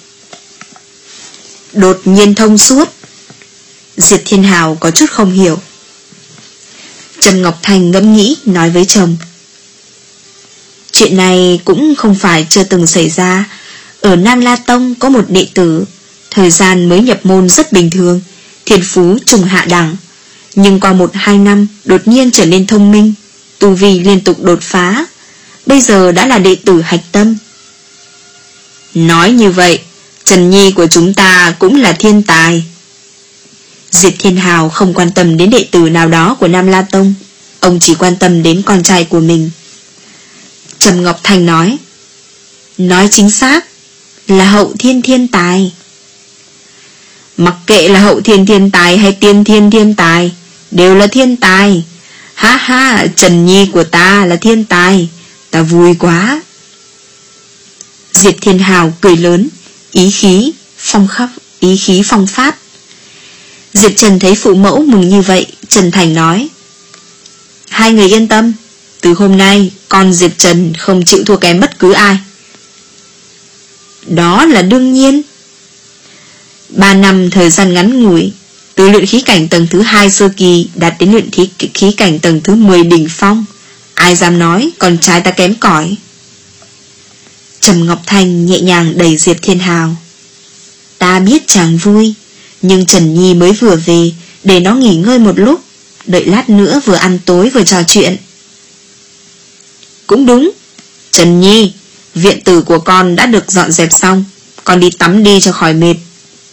Đột nhiên thông suốt. Diệp Thiên Hào có chút không hiểu. Trầm Ngọc Thành ngẫm nghĩ nói với chồng: Chuyện này cũng không phải chưa từng xảy ra. Ở Nam La Tông có một đệ tử, thời gian mới nhập môn rất bình thường, thiên phú trùng hạ đẳng, nhưng qua một hai năm đột nhiên trở nên thông minh, tu vi liên tục đột phá, bây giờ đã là đệ tử hạch tâm. Nói như vậy, Trần Nhi của chúng ta cũng là thiên tài. Diệp Thiên Hào không quan tâm đến đệ tử nào đó của Nam La Tông, ông chỉ quan tâm đến con trai của mình. Trầm Ngọc Thành nói: Nói chính xác là hậu thiên thiên tài. Mặc kệ là hậu thiên thiên tài hay tiên thiên thiên tài, đều là thiên tài. Ha ha, Trần Nhi của ta là thiên tài, ta vui quá. Diệp Thiên Hào cười lớn, ý khí phong khắp, ý khí phong phát. Diệp Trần thấy phụ mẫu mừng như vậy, Trần Thành nói: Hai người yên tâm, từ hôm nay con Diệp Trần không chịu thua kém bất cứ ai. Đó là đương nhiên. Ba năm thời gian ngắn ngủi, từ luyện khí cảnh tầng thứ hai sơ kỳ đạt đến luyện khí, khí cảnh tầng thứ mười đỉnh phong, ai dám nói con trai ta kém cỏi. Trầm Ngọc Thanh nhẹ nhàng đẩy Diệp Thiên Hào: Ta biết chàng vui, nhưng Trần Nhi mới vừa về, để nó nghỉ ngơi một lúc, đợi lát nữa vừa ăn tối vừa trò chuyện. Cũng đúng. Trần Nhi, viện tử của con đã được dọn dẹp xong, con đi tắm đi cho khỏi mệt.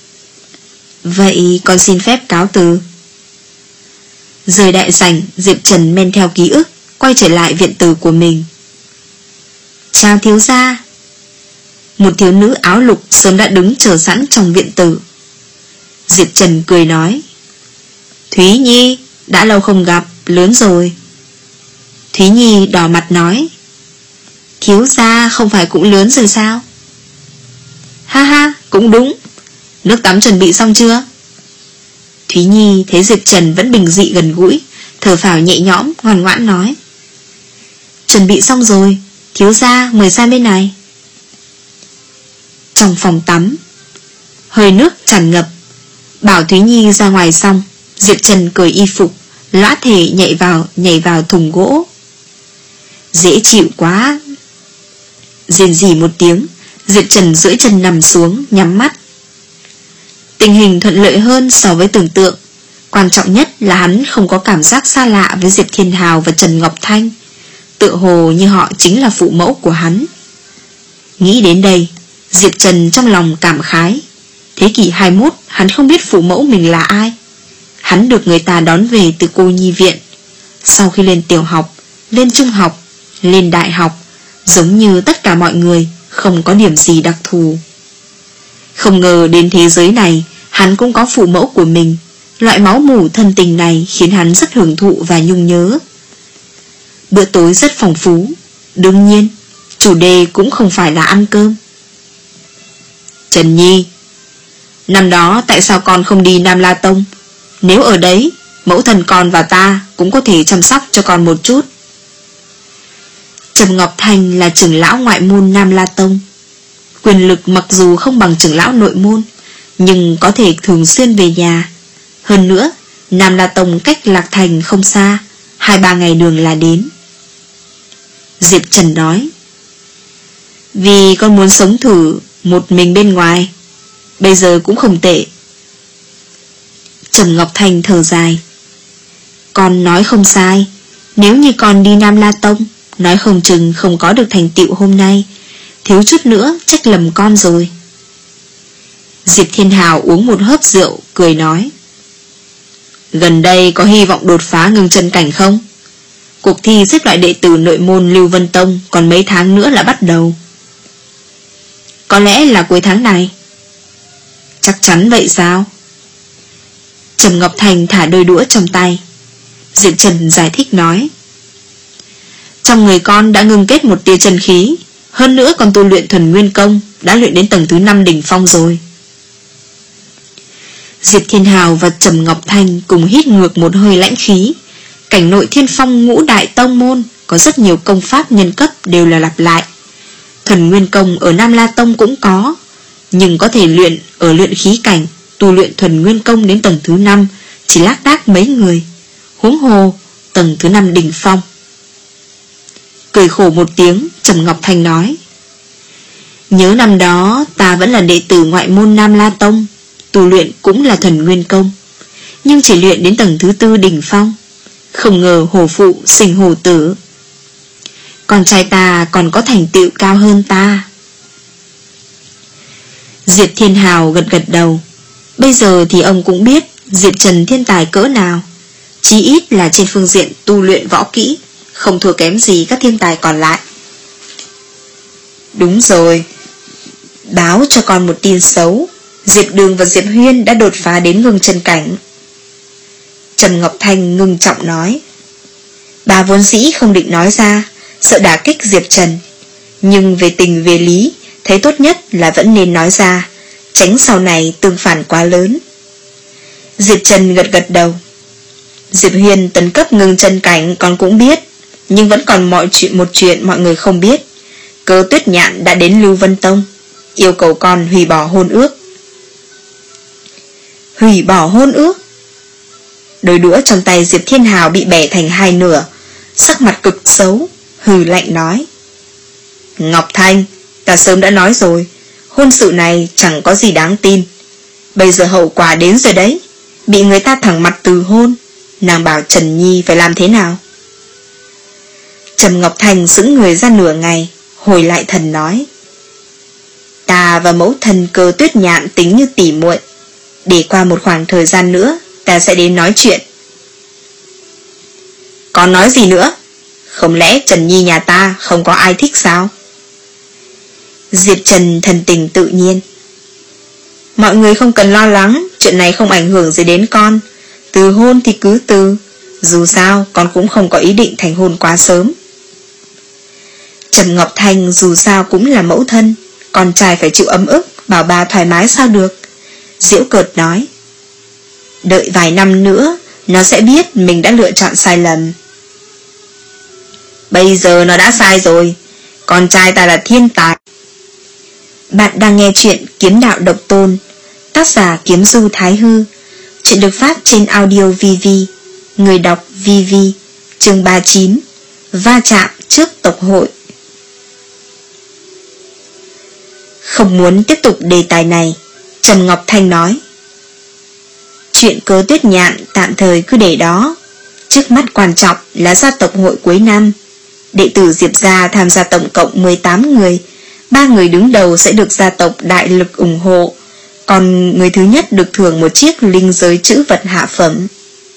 Vậy con xin phép cáo từ. Rời đại sảnh, Diệp Trần men theo ký ức quay trở lại viện tử của mình. Chào thiếu gia. Một thiếu nữ áo lục sớm đã đứng chờ sẵn trong viện tử. Diệp Trần cười nói: Thúy Nhi, đã lâu không gặp, lớn rồi. Thúy Nhi đỏ mặt nói: Thiếu gia không phải cũng lớn rồi sao? Ha ha, cũng đúng. Nước tắm chuẩn bị xong chưa? Thúy Nhi thấy Diệp Trần vẫn bình dị gần gũi, thở phào nhẹ nhõm, ngoan ngoãn nói: Chuẩn bị xong rồi, thiếu gia mời sang bên này. Trong phòng tắm, hơi nước tràn ngập. Bảo Thúy Nhi ra ngoài xong, Diệp Trần cởi y phục, lõa thể nhảy vào nhảy vào thùng gỗ. Dễ chịu quá. Rên rỉ một tiếng, Diệp Trần duỗi chân nằm xuống, nhắm mắt. Tình hình thuận lợi hơn so với tưởng tượng. Quan trọng nhất là hắn không có cảm giác xa lạ với Diệp Thiên Hào và Trần Ngọc Thanh, tựa hồ như họ chính là phụ mẫu của hắn. Nghĩ đến đây, Diệp Trần trong lòng cảm khái. Thế kỷ hai mươi mốt, hắn không biết phụ mẫu mình là ai. Hắn được người ta đón về từ cô nhi viện. Sau khi lên tiểu học, lên trung học, lên đại học, giống như tất cả mọi người, không có điểm gì đặc thù. Không ngờ đến thế giới này, hắn cũng có phụ mẫu của mình. Loại máu mủ thân tình này khiến hắn rất hưởng thụ và nhung nhớ. Bữa tối rất phong phú. Đương nhiên, chủ đề cũng không phải là ăn cơm. Trần Nhi, Năm đó tại sao con không đi Nam La Tông? Nếu ở đấy, mẫu thân con và ta cũng có thể chăm sóc cho con một chút. Trầm Ngọc Thành là trưởng lão ngoại môn Nam La Tông. Quyền lực mặc dù không bằng trưởng lão nội môn, nhưng có thể thường xuyên về nhà. Hơn nữa, Nam La Tông cách Lạc Thành không xa, hai ba ngày đường là đến. Diệp Trần nói, vì con muốn sống thử một mình bên ngoài, bây giờ cũng không tệ. Trầm Ngọc Thành thở dài, con nói không sai. Nếu như con đi Nam La Tông, nói không chừng không có được thành tựu hôm nay, thiếu chút nữa trách lầm con rồi. Diệp Thiên Hào uống một hớp rượu, cười nói, gần đây có hy vọng đột phá ngưng chân cảnh không? Cuộc thi xếp loại đệ tử nội môn Lưu Vân Tông còn mấy tháng nữa là bắt đầu. Có lẽ là cuối tháng này. Chắc chắn vậy sao? Trầm Ngọc Thành thả đôi đũa trong tay. Diệp Trần giải thích nói, trong người con đã ngưng kết một tia chân khí, hơn nữa còn tu luyện thuần nguyên công, đã luyện đến tầng thứ năm đỉnh phong rồi. Diệp Thiên Hào và Trầm Ngọc Thành cùng hít ngược một hơi lãnh khí. Cảnh nội Thiên Phong ngũ đại tông môn có rất nhiều công pháp nhân cấp đều là lặp lại. Thuần nguyên công ở Nam La Tông cũng có, nhưng có thể luyện ở luyện khí cảnh, tu luyện thuần nguyên công đến tầng thứ năm chỉ lác đác mấy người, huống hồ tầng thứ năm đỉnh phong. Cười khổ một tiếng, Trầm Ngọc Thành nói, nhớ năm đó ta vẫn là đệ tử ngoại môn Nam La Tông, tu luyện cũng là thuần nguyên công, nhưng chỉ luyện đến tầng thứ tư đỉnh phong. Không ngờ hổ phụ sinh hổ tử, con trai ta còn có thành tựu cao hơn ta. Diệp Thiên Hào gật gật đầu. Bây giờ thì ông cũng biết Diệp Trần thiên tài cỡ nào, chí ít là trên phương diện tu luyện võ kỹ không thua kém gì các thiên tài còn lại. Đúng rồi, báo cho con một tin xấu, Diệp Đường và Diệp Huyên đã đột phá đến ngưng chân cảnh. Trầm Ngọc Thanh ngưng trọng nói, bà vốn dĩ không định nói ra, sợ đả kích Diệp Trần, nhưng về tình về lý, thấy tốt nhất là vẫn nên nói ra, tránh sau này tương phản quá lớn. Diệp Trần gật gật đầu. Diệp Huyên tấn cấp ngưng chân cảnh con cũng biết, nhưng vẫn còn mọi chuyện một chuyện mọi người không biết. Cơ Tuyết Nhạn đã đến Lưu Vân Tông, yêu cầu con hủy bỏ hôn ước. Hủy bỏ hôn ước? Đôi đũa trong tay Diệp Thiên Hào bị bẻ thành hai nửa, sắc mặt cực xấu, hừ lạnh nói, Ngọc Thanh, ta sớm đã nói rồi, hôn sự này chẳng có gì đáng tin. Bây giờ hậu quả đến rồi đấy, bị người ta thẳng mặt từ hôn, nàng bảo Trần Nhi phải làm thế nào? Trầm Ngọc Thành sững người ra nửa ngày, hồi lại thần nói, ta và mẫu thân Cơ Tuyết Nhạn tính như tỉ muội, để qua một khoảng thời gian nữa ta sẽ đến nói chuyện. Còn nói gì nữa? Không lẽ Trần Nhi nhà ta không có ai thích sao? Diệp Trần thần tình tự nhiên, mọi người không cần lo lắng, chuyện này không ảnh hưởng gì đến con. Từ hôn thì cứ từ, dù sao con cũng không có ý định thành hôn quá sớm. Trầm Ngọc Thanh dù sao cũng là mẫu thân, con trai phải chịu ấm ức, bảo bà thoải mái sao được. Giễu cợt nói, đợi vài năm nữa nó sẽ biết mình đã lựa chọn sai lầm. Bây giờ nó đã sai rồi, con trai ta là thiên tài. Bạn đang nghe chuyện Kiếm Đạo Độc Tôn, tác giả Kiếm Du Thái Hư. Chuyện được phát trên audio vê vê. Người đọc vê vê. Chương ba mươi chín, va chạm trước tộc hội. Không muốn tiếp tục đề tài này, Trầm Ngọc Thanh nói, chuyện Cơ Tuyết Nhạn tạm thời cứ để đó. Trước mắt quan trọng là gia tộc hội cuối năm. Đệ tử Diệp gia tham gia tổng cộng mười tám người, ba người đứng đầu sẽ được gia tộc đại lực ủng hộ, còn người thứ nhất được thưởng một chiếc linh giới trữ vật hạ phẩm.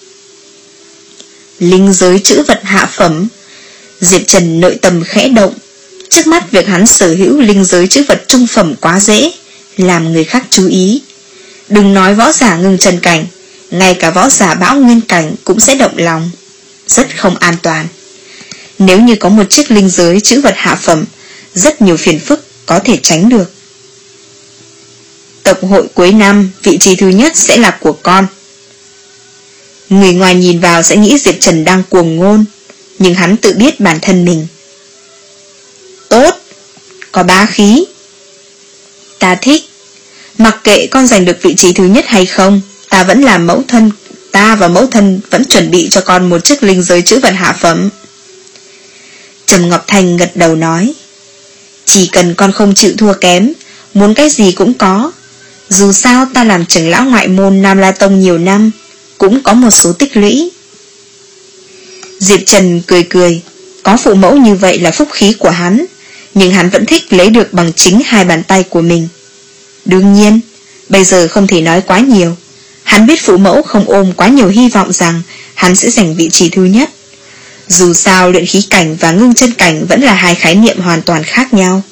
Linh giới trữ vật hạ phẩm? Diệp Trần nội tâm khẽ động. Trước mắt việc hắn sở hữu linh giới trữ vật trung phẩm quá dễ, làm người khác chú ý. Đừng nói võ giả ngưng chân cảnh, ngay cả võ giả bão nguyên cảnh cũng sẽ động lòng. Rất không an toàn. Nếu như có một chiếc linh giới trữ vật hạ phẩm, rất nhiều phiền phức có thể tránh được. Tộc hội cuối năm, vị trí thứ nhất sẽ là của con. Người ngoài nhìn vào sẽ nghĩ Diệp Trần đang cuồng ngôn, nhưng hắn tự biết bản thân mình. Tốt, có bá khí. Ta thích. Mặc kệ con giành được vị trí thứ nhất hay không, ta vẫn là mẫu thân. Ta và mẫu thân vẫn chuẩn bị cho con một chiếc linh giới chữ vật hạ phẩm. Trầm Ngọc Thanh gật đầu nói, chỉ cần con không chịu thua kém, muốn cái gì cũng có. Dù sao ta làm trưởng lão ngoại môn Nam La Tông nhiều năm, cũng có một số tích lũy. Diệp Trần cười cười, có phụ mẫu như vậy là phúc khí của hắn, nhưng hắn vẫn thích lấy được bằng chính hai bàn tay của mình. Đương nhiên, bây giờ không thể nói quá nhiều. Hắn biết phụ mẫu không ôm quá nhiều hy vọng rằng hắn sẽ giành vị trí thứ nhất. Dù sao luyện khí cảnh và ngưng chân cảnh vẫn là hai khái niệm hoàn toàn khác nhau.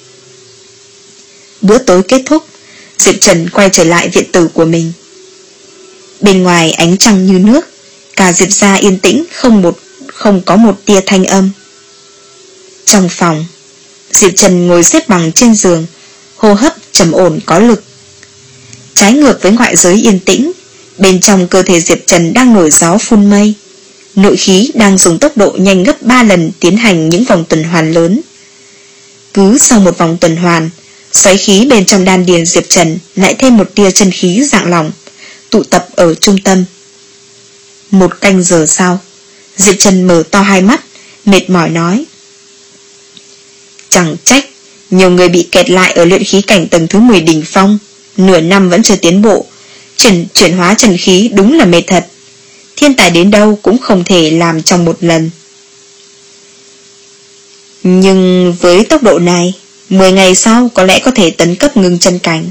Bữa tối kết thúc, Diệp Trần quay trở lại viện tử của mình. Bên ngoài ánh trăng như nước, cả Diệp gia yên tĩnh, không một không có một tia thanh âm. Trong phòng, Diệp Trần ngồi xếp bằng trên giường, hô hấp trầm ổn có lực. Trái ngược với ngoại giới yên tĩnh, bên trong cơ thể Diệp Trần đang nổi gió phun mây. Nội khí đang dùng tốc độ nhanh gấp ba lần tiến hành những vòng tuần hoàn lớn. Cứ sau một vòng tuần hoàn, xoáy khí bên trong đan điền Diệp Trần lại thêm một tia chân khí dạng lỏng, tụ tập ở trung tâm. Một canh giờ sau, Diệp Trần mở to hai mắt, mệt mỏi nói, chẳng trách nhiều người bị kẹt lại ở luyện khí cảnh tầng thứ mười đỉnh phong, nửa năm vẫn chưa tiến bộ. Chuyển, chuyển hóa chân khí đúng là mệt thật. Thiên tài đến đâu cũng không thể làm trong một lần. Nhưng với tốc độ này, mười ngày sau có lẽ có thể tấn cấp ngưng chân cảnh.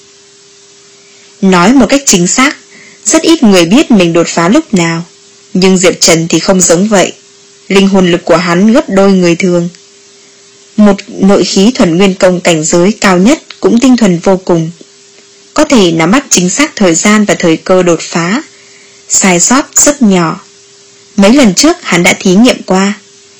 Nói một cách chính xác, rất ít người biết mình đột phá lúc nào. Nhưng Diệp Trần thì không giống vậy. Linh hồn lực của hắn gấp đôi người thường. Một nội khí thuần nguyên công cảnh giới cao nhất cũng tinh thuần vô cùng, có thể nắm bắt chính xác thời gian và thời cơ đột phá. Sai sót rất nhỏ. Mấy lần trước hắn đã thí nghiệm qua.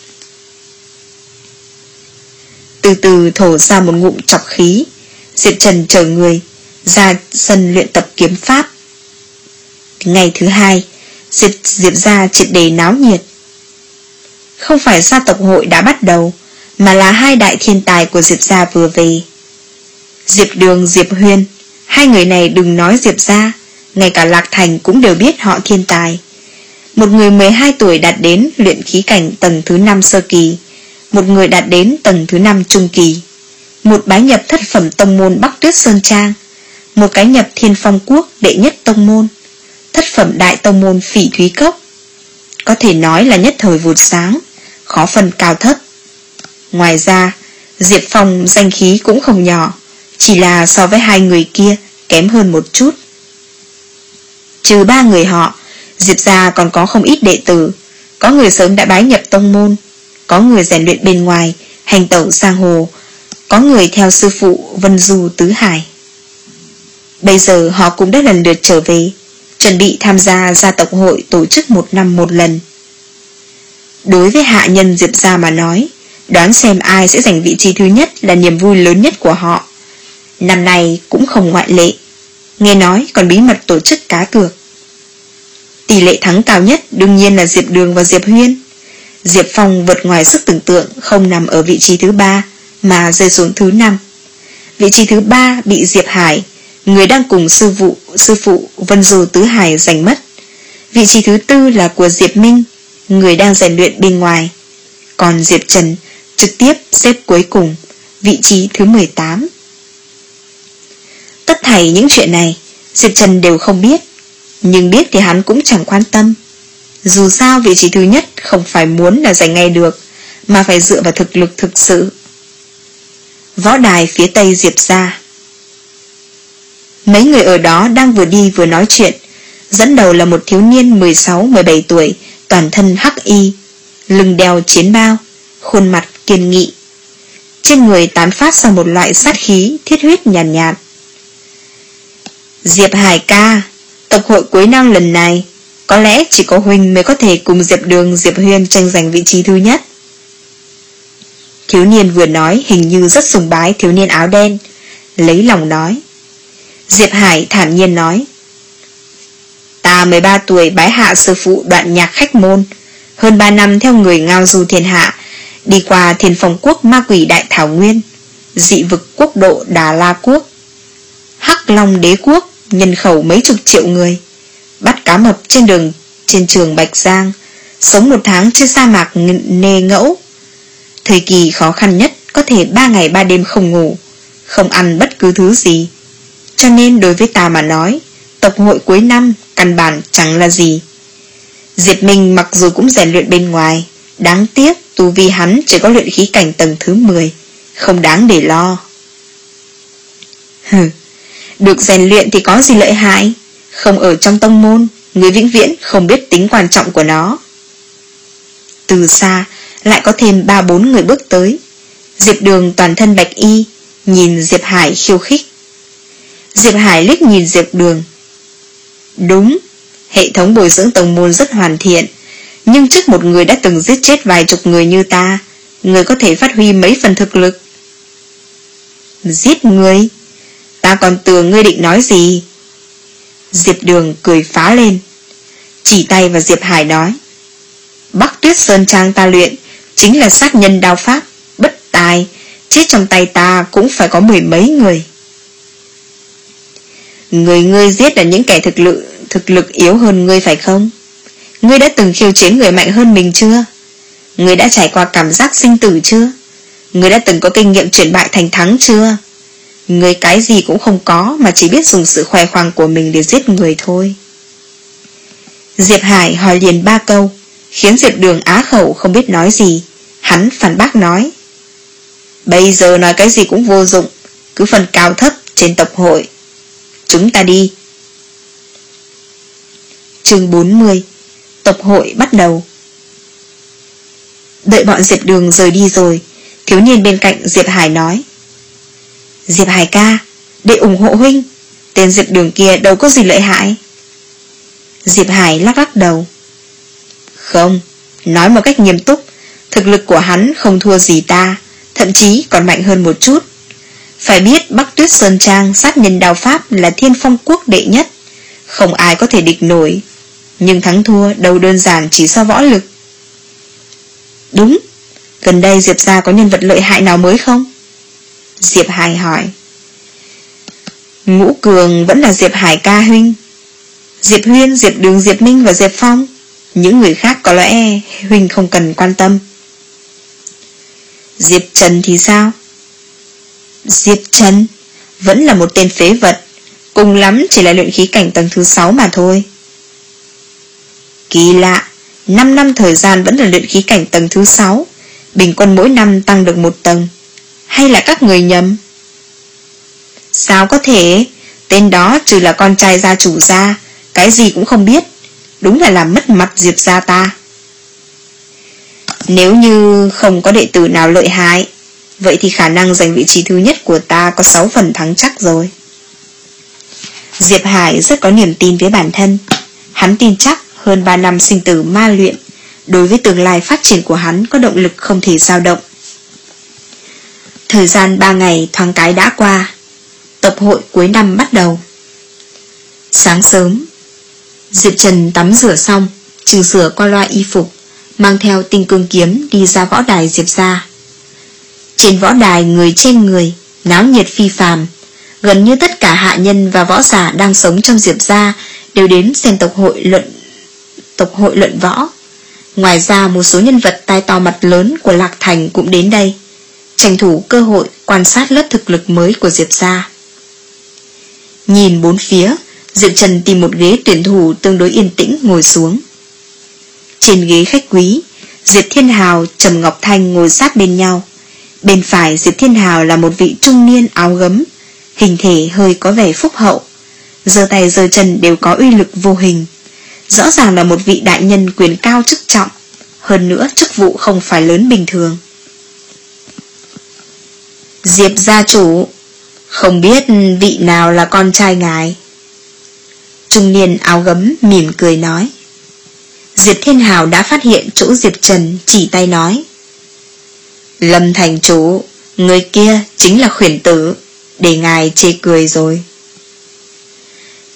Từ từ thổ ra một ngụm trọc khí, Diệp Trần chở người ra sân luyện tập kiếm pháp. Ngày thứ hai, Diệp, Diệp gia triệt để náo nhiệt. Không phải gia tộc hội đã bắt đầu, mà là hai đại thiên tài của Diệp gia vừa về. Diệp Đường, Diệp Huyên, hai người này đừng nói Diệp gia, ngay cả Lạc Thành cũng đều biết họ thiên tài. Một người mười hai tuổi đạt đến luyện khí cảnh tầng thứ năm sơ kỳ, một người đạt đến tầng thứ năm trung kỳ, một bái nhập thất phẩm tông môn Bắc Tuyết Sơn Trang, một cái nhập Thiên Phong Quốc đệ nhất tông môn, thất phẩm đại tông môn Phỉ Thúy Cốc. Có thể nói là nhất thời vụt sáng, khó phân cao thấp. Ngoài ra, Diệp Phong danh khí cũng không nhỏ, chỉ là so với hai người kia kém hơn một chút. Trừ ba người họ, Diệp gia còn có không ít đệ tử, có người sớm đã bái nhập tông môn, có người rèn luyện bên ngoài, hành tẩu sang hồ, có người theo sư phụ Vân Du Tứ Hải. Bây giờ họ cũng đã lần lượt trở về, chuẩn bị tham gia gia tộc hội tổ chức một năm một lần. Đối với hạ nhân Diệp gia mà nói, đoán xem ai sẽ giành vị trí thứ nhất là niềm vui lớn nhất của họ. Năm nay cũng không ngoại lệ, nghe nói còn bí mật tổ chức cá cược. Tỷ lệ thắng cao nhất đương nhiên là Diệp Đường và Diệp Huyên. Diệp Phong vượt ngoài sức tưởng tượng, không nằm ở vị trí thứ ba mà rơi xuống thứ năm. Vị trí thứ ba bị Diệp Hải, người đang cùng sư phụ sư phụ Vân Du Tứ Hải giành mất. Vị trí thứ tư là của Diệp Minh, người đang rèn luyện bên ngoài. Còn Diệp Trần trực tiếp xếp cuối cùng, vị trí thứ mười tám. Tất thảy những chuyện này Diệp Trần đều không biết, nhưng biết thì hắn cũng chẳng quan tâm. Dù sao vị trí thứ nhất không phải muốn là giành ngay được, mà phải dựa vào thực lực thực sự. Võ đài phía tây Diệp gia. Mấy người ở đó đang vừa đi vừa nói chuyện. Dẫn đầu là một thiếu niên mười sáu mười bảy tuổi, toàn thân hắc y, lưng đeo chiến bao, khuôn mặt kiên nghị. Trên người tán phát ra một loại sát khí thiết huyết nhàn nhạt, nhạt. Diệp Hải ca, tập hội cuối năm lần này có lẽ chỉ có huynh mới có thể cùng Diệp Đường, Diệp Huyên tranh giành vị trí thứ nhất. Thiếu niên vừa nói hình như rất sùng bái thiếu niên áo đen, lấy lòng nói. Diệp Hải thản nhiên nói: Ta mười ba tuổi bái hạ sư phụ Đoạn Nhạc khách môn, hơn ba năm theo người ngao du thiên hạ, đi qua Thiên Phong quốc ma quỷ đại thảo nguyên, dị vực quốc độ Đà La quốc, Hắc Long đế quốc nhân khẩu mấy chục triệu người, bắt cá mập trên đường trên trường Bạch Giang, sống một tháng trên sa mạc nê ngẫu. Thời kỳ khó khăn nhất có thể ba ngày ba đêm không ngủ, không ăn bất cứ thứ gì. Cho nên đối với ta mà nói, tộc hội cuối năm căn bản chẳng là gì. Diệp Minh mặc dù cũng rèn luyện bên ngoài, đáng tiếc tu vi hắn chỉ có luyện khí cảnh tầng thứ mười, không đáng để lo. Hừ, được rèn luyện thì có gì lợi hại, không ở trong tông môn, người vĩnh viễn không biết tính quan trọng của nó. Từ xa lại có thêm ba bốn người bước tới. Diệp Đường toàn thân bạch y, nhìn Diệp Hải khiêu khích. Diệp Hải liếc nhìn Diệp Đường. Đúng, hệ thống bồi dưỡng tông môn rất hoàn thiện, nhưng trước một người đã từng giết chết vài chục người như ta, người có thể phát huy mấy phần thực lực. Giết người? Ta còn tưởng ngươi định nói gì? Diệp Đường cười phá lên, chỉ tay vào Diệp Hải nói: Bắc Tuyết Sơn Trang ta luyện chính là sát nhân đao pháp, bất tài, chết trong tay ta cũng phải có mười mấy người. Người ngươi giết là những kẻ thực lực thực lực yếu hơn ngươi phải không? Ngươi đã từng khiêu chiến người mạnh hơn mình chưa? Ngươi đã trải qua cảm giác sinh tử chưa? Ngươi đã từng có kinh nghiệm chuyển bại thành thắng chưa? Ngươi cái gì cũng không có, mà chỉ biết dùng sự khoe khoang của mình để giết người thôi. Diệp Hải hỏi liền ba câu, khiến Diệp Đường á khẩu không biết nói gì. Hắn phản bác nói: Bây giờ nói cái gì cũng vô dụng, cứ phần cao thấp trên tộc hội. Chúng ta đi. Chương bốn mươi. Tộc hội bắt đầu. Đợi bọn Diệp Đường rời đi rồi, thiếu niên bên cạnh Diệp Hải nói: Diệp Hải ca, để ủng hộ huynh, tên Diệp Đường kia đâu có gì lợi hại. Diệp Hải lắc lắc đầu: Không, nói một cách nghiêm túc, thực lực của hắn không thua gì ta, thậm chí còn mạnh hơn một chút. Phải biết Bắc Tuyết Sơn Trang sát nhân đao pháp là Thiên Phong quốc đệ nhất, không ai có thể địch nổi. Nhưng thắng thua đâu đơn giản chỉ so võ lực. Đúng, gần đây Diệp gia có nhân vật lợi hại nào mới không? Diệp Hải hỏi. Ngũ cường vẫn là Diệp Hải ca huynh. Diệp Huyên, Diệp Đường, Diệp Minh và Diệp Phong. Những người khác có lẽ huynh không cần quan tâm. Diệp Trần thì sao? Diệp Trần vẫn là một tên phế vật, cùng lắm chỉ là luyện khí cảnh tầng thứ sáu mà thôi. Kỳ lạ, năm năm thời gian vẫn là luyện khí cảnh tầng thứ sáu, bình quân mỗi năm tăng được một tầng. Hay là các người nhầm? Sao có thể? Tên đó trừ là con trai gia chủ gia, cái gì cũng không biết. Đúng là làm mất mặt Diệp gia ta. Nếu như không có đệ tử nào lợi hại, vậy thì khả năng giành vị trí thứ nhất của ta có sáu phần thắng chắc rồi. Diệp Hải rất có niềm tin với bản thân. Hắn tin chắc hơn ba năm sinh tử ma luyện, đối với tương lai phát triển của hắn có động lực không thể dao động. Thời gian ba ngày thoáng cái đã qua. Tập hội cuối năm bắt đầu. Sáng sớm, Diệp Trần tắm rửa xong, chỉnh sửa qua loa y phục, mang theo tinh cương kiếm đi ra võ đài Diệp gia. Trên võ đài người trên người, náo nhiệt phi phàm. Gần như tất cả hạ nhân và võ giả đang sống trong Diệp gia đều đến xem tộc hội luận tộc hội luận võ. Ngoài ra một số nhân vật tai to mặt lớn của Lạc Thành cũng đến đây, tranh thủ cơ hội quan sát lớp thực lực mới của Diệp gia. Nhìn bốn phía, Diệp Trần tìm một ghế tuyển thủ tương đối yên tĩnh ngồi xuống. Trên ghế khách quý, Diệp Thiên Hào, Trầm Ngọc Thanh ngồi sát bên nhau. Bên phải Diệp Thiên Hào là một vị trung niên áo gấm, hình thể hơi có vẻ phúc hậu, giơ tay giơ chân đều có uy lực vô hình. Rõ ràng là một vị đại nhân quyền cao chức trọng, hơn nữa chức vụ không phải lớn bình thường. Diệp gia chủ, không biết vị nào là con trai ngài? Trung niên áo gấm mỉm cười nói. Diệp Thiên Hào đã phát hiện chỗ Diệp Trần, chỉ tay nói. Lâm thành chủ, người kia chính là khuyển tử, để ngài chê cười rồi.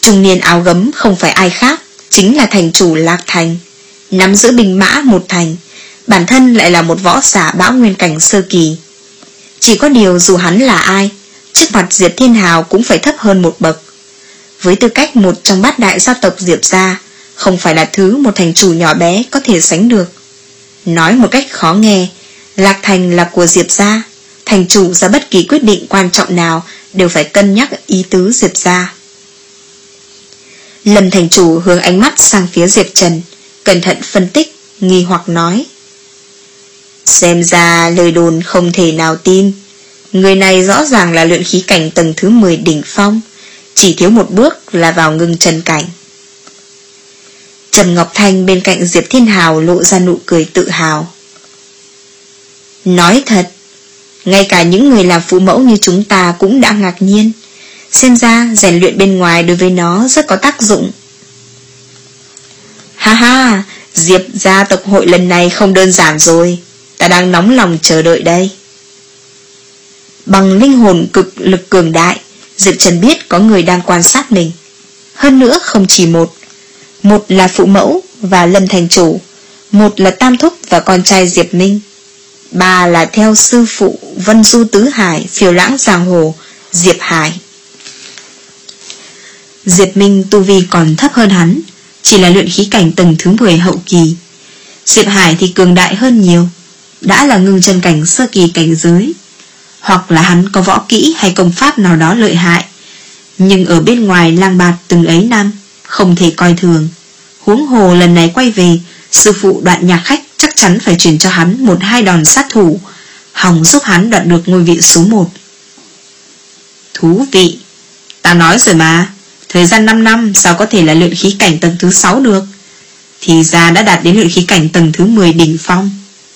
Trung niên áo gấm không phải ai khác, chính là thành chủ Lạc Thành, nắm giữ binh mã một thành, bản thân lại là một võ giả bão nguyên cảnh sơ kỳ. Chỉ có điều dù hắn là ai, trước mặt Diệp Thiên Hào cũng phải thấp hơn một bậc. Với tư cách một trong bát đại gia tộc Diệp gia, không phải là thứ một thành chủ nhỏ bé có thể sánh được. Nói một cách khó nghe, Lạc Thành là của Diệp gia, thành chủ ra bất kỳ quyết định quan trọng nào đều phải cân nhắc ý tứ Diệp gia. Lâm thành chủ hướng ánh mắt sang phía Diệp Trần, cẩn thận phân tích, nghi hoặc nói: xem ra lời đồn không thể nào tin. Người này rõ ràng là luyện khí cảnh tầng thứ mười đỉnh phong, chỉ thiếu một bước là vào ngưng chân cảnh. Trầm Ngọc Thanh bên cạnh Diệp Thiên Hào lộ ra nụ cười tự hào. Nói thật, ngay cả những người làm phụ mẫu như chúng ta cũng đã ngạc nhiên. Xem ra rèn luyện bên ngoài đối với nó rất có tác dụng. Ha ha, Diệp gia tộc hội lần này không đơn giản rồi, ta đang nóng lòng chờ đợi đây. Bằng linh hồn cực lực cường đại, Diệp Trần biết có người đang quan sát mình. Hơn nữa không chỉ một. Một là phụ mẫu và Lâm thành chủ, một là tam thúc và con trai Diệp Minh, ba là theo sư phụ Vân Du Tứ Hải, phiêu lãng giang hồ Diệp Hải. Diệp Minh tu vi còn thấp hơn hắn, chỉ là luyện khí cảnh tầng thứ mười hậu kỳ. Diệp Hải thì cường đại hơn nhiều, đã là ngưng chân cảnh sơ kỳ cảnh giới. Hoặc là hắn có võ kỹ hay công pháp nào đó lợi hại, nhưng ở bên ngoài lang bạt từng ấy năm, không thể coi thường. Huống hồ lần này quay về, sư phụ Đoạn Nhạc Khách chắc chắn phải truyền cho hắn một hai đòn sát thủ, hòng giúp hắn đoạt được ngôi vị số một. Thú vị, ta nói rồi mà, thời gian năm năm sao có thể là luyện khí cảnh tầng thứ sáu được, thì ra đã đạt đến luyện khí cảnh tầng thứ mười đỉnh phong.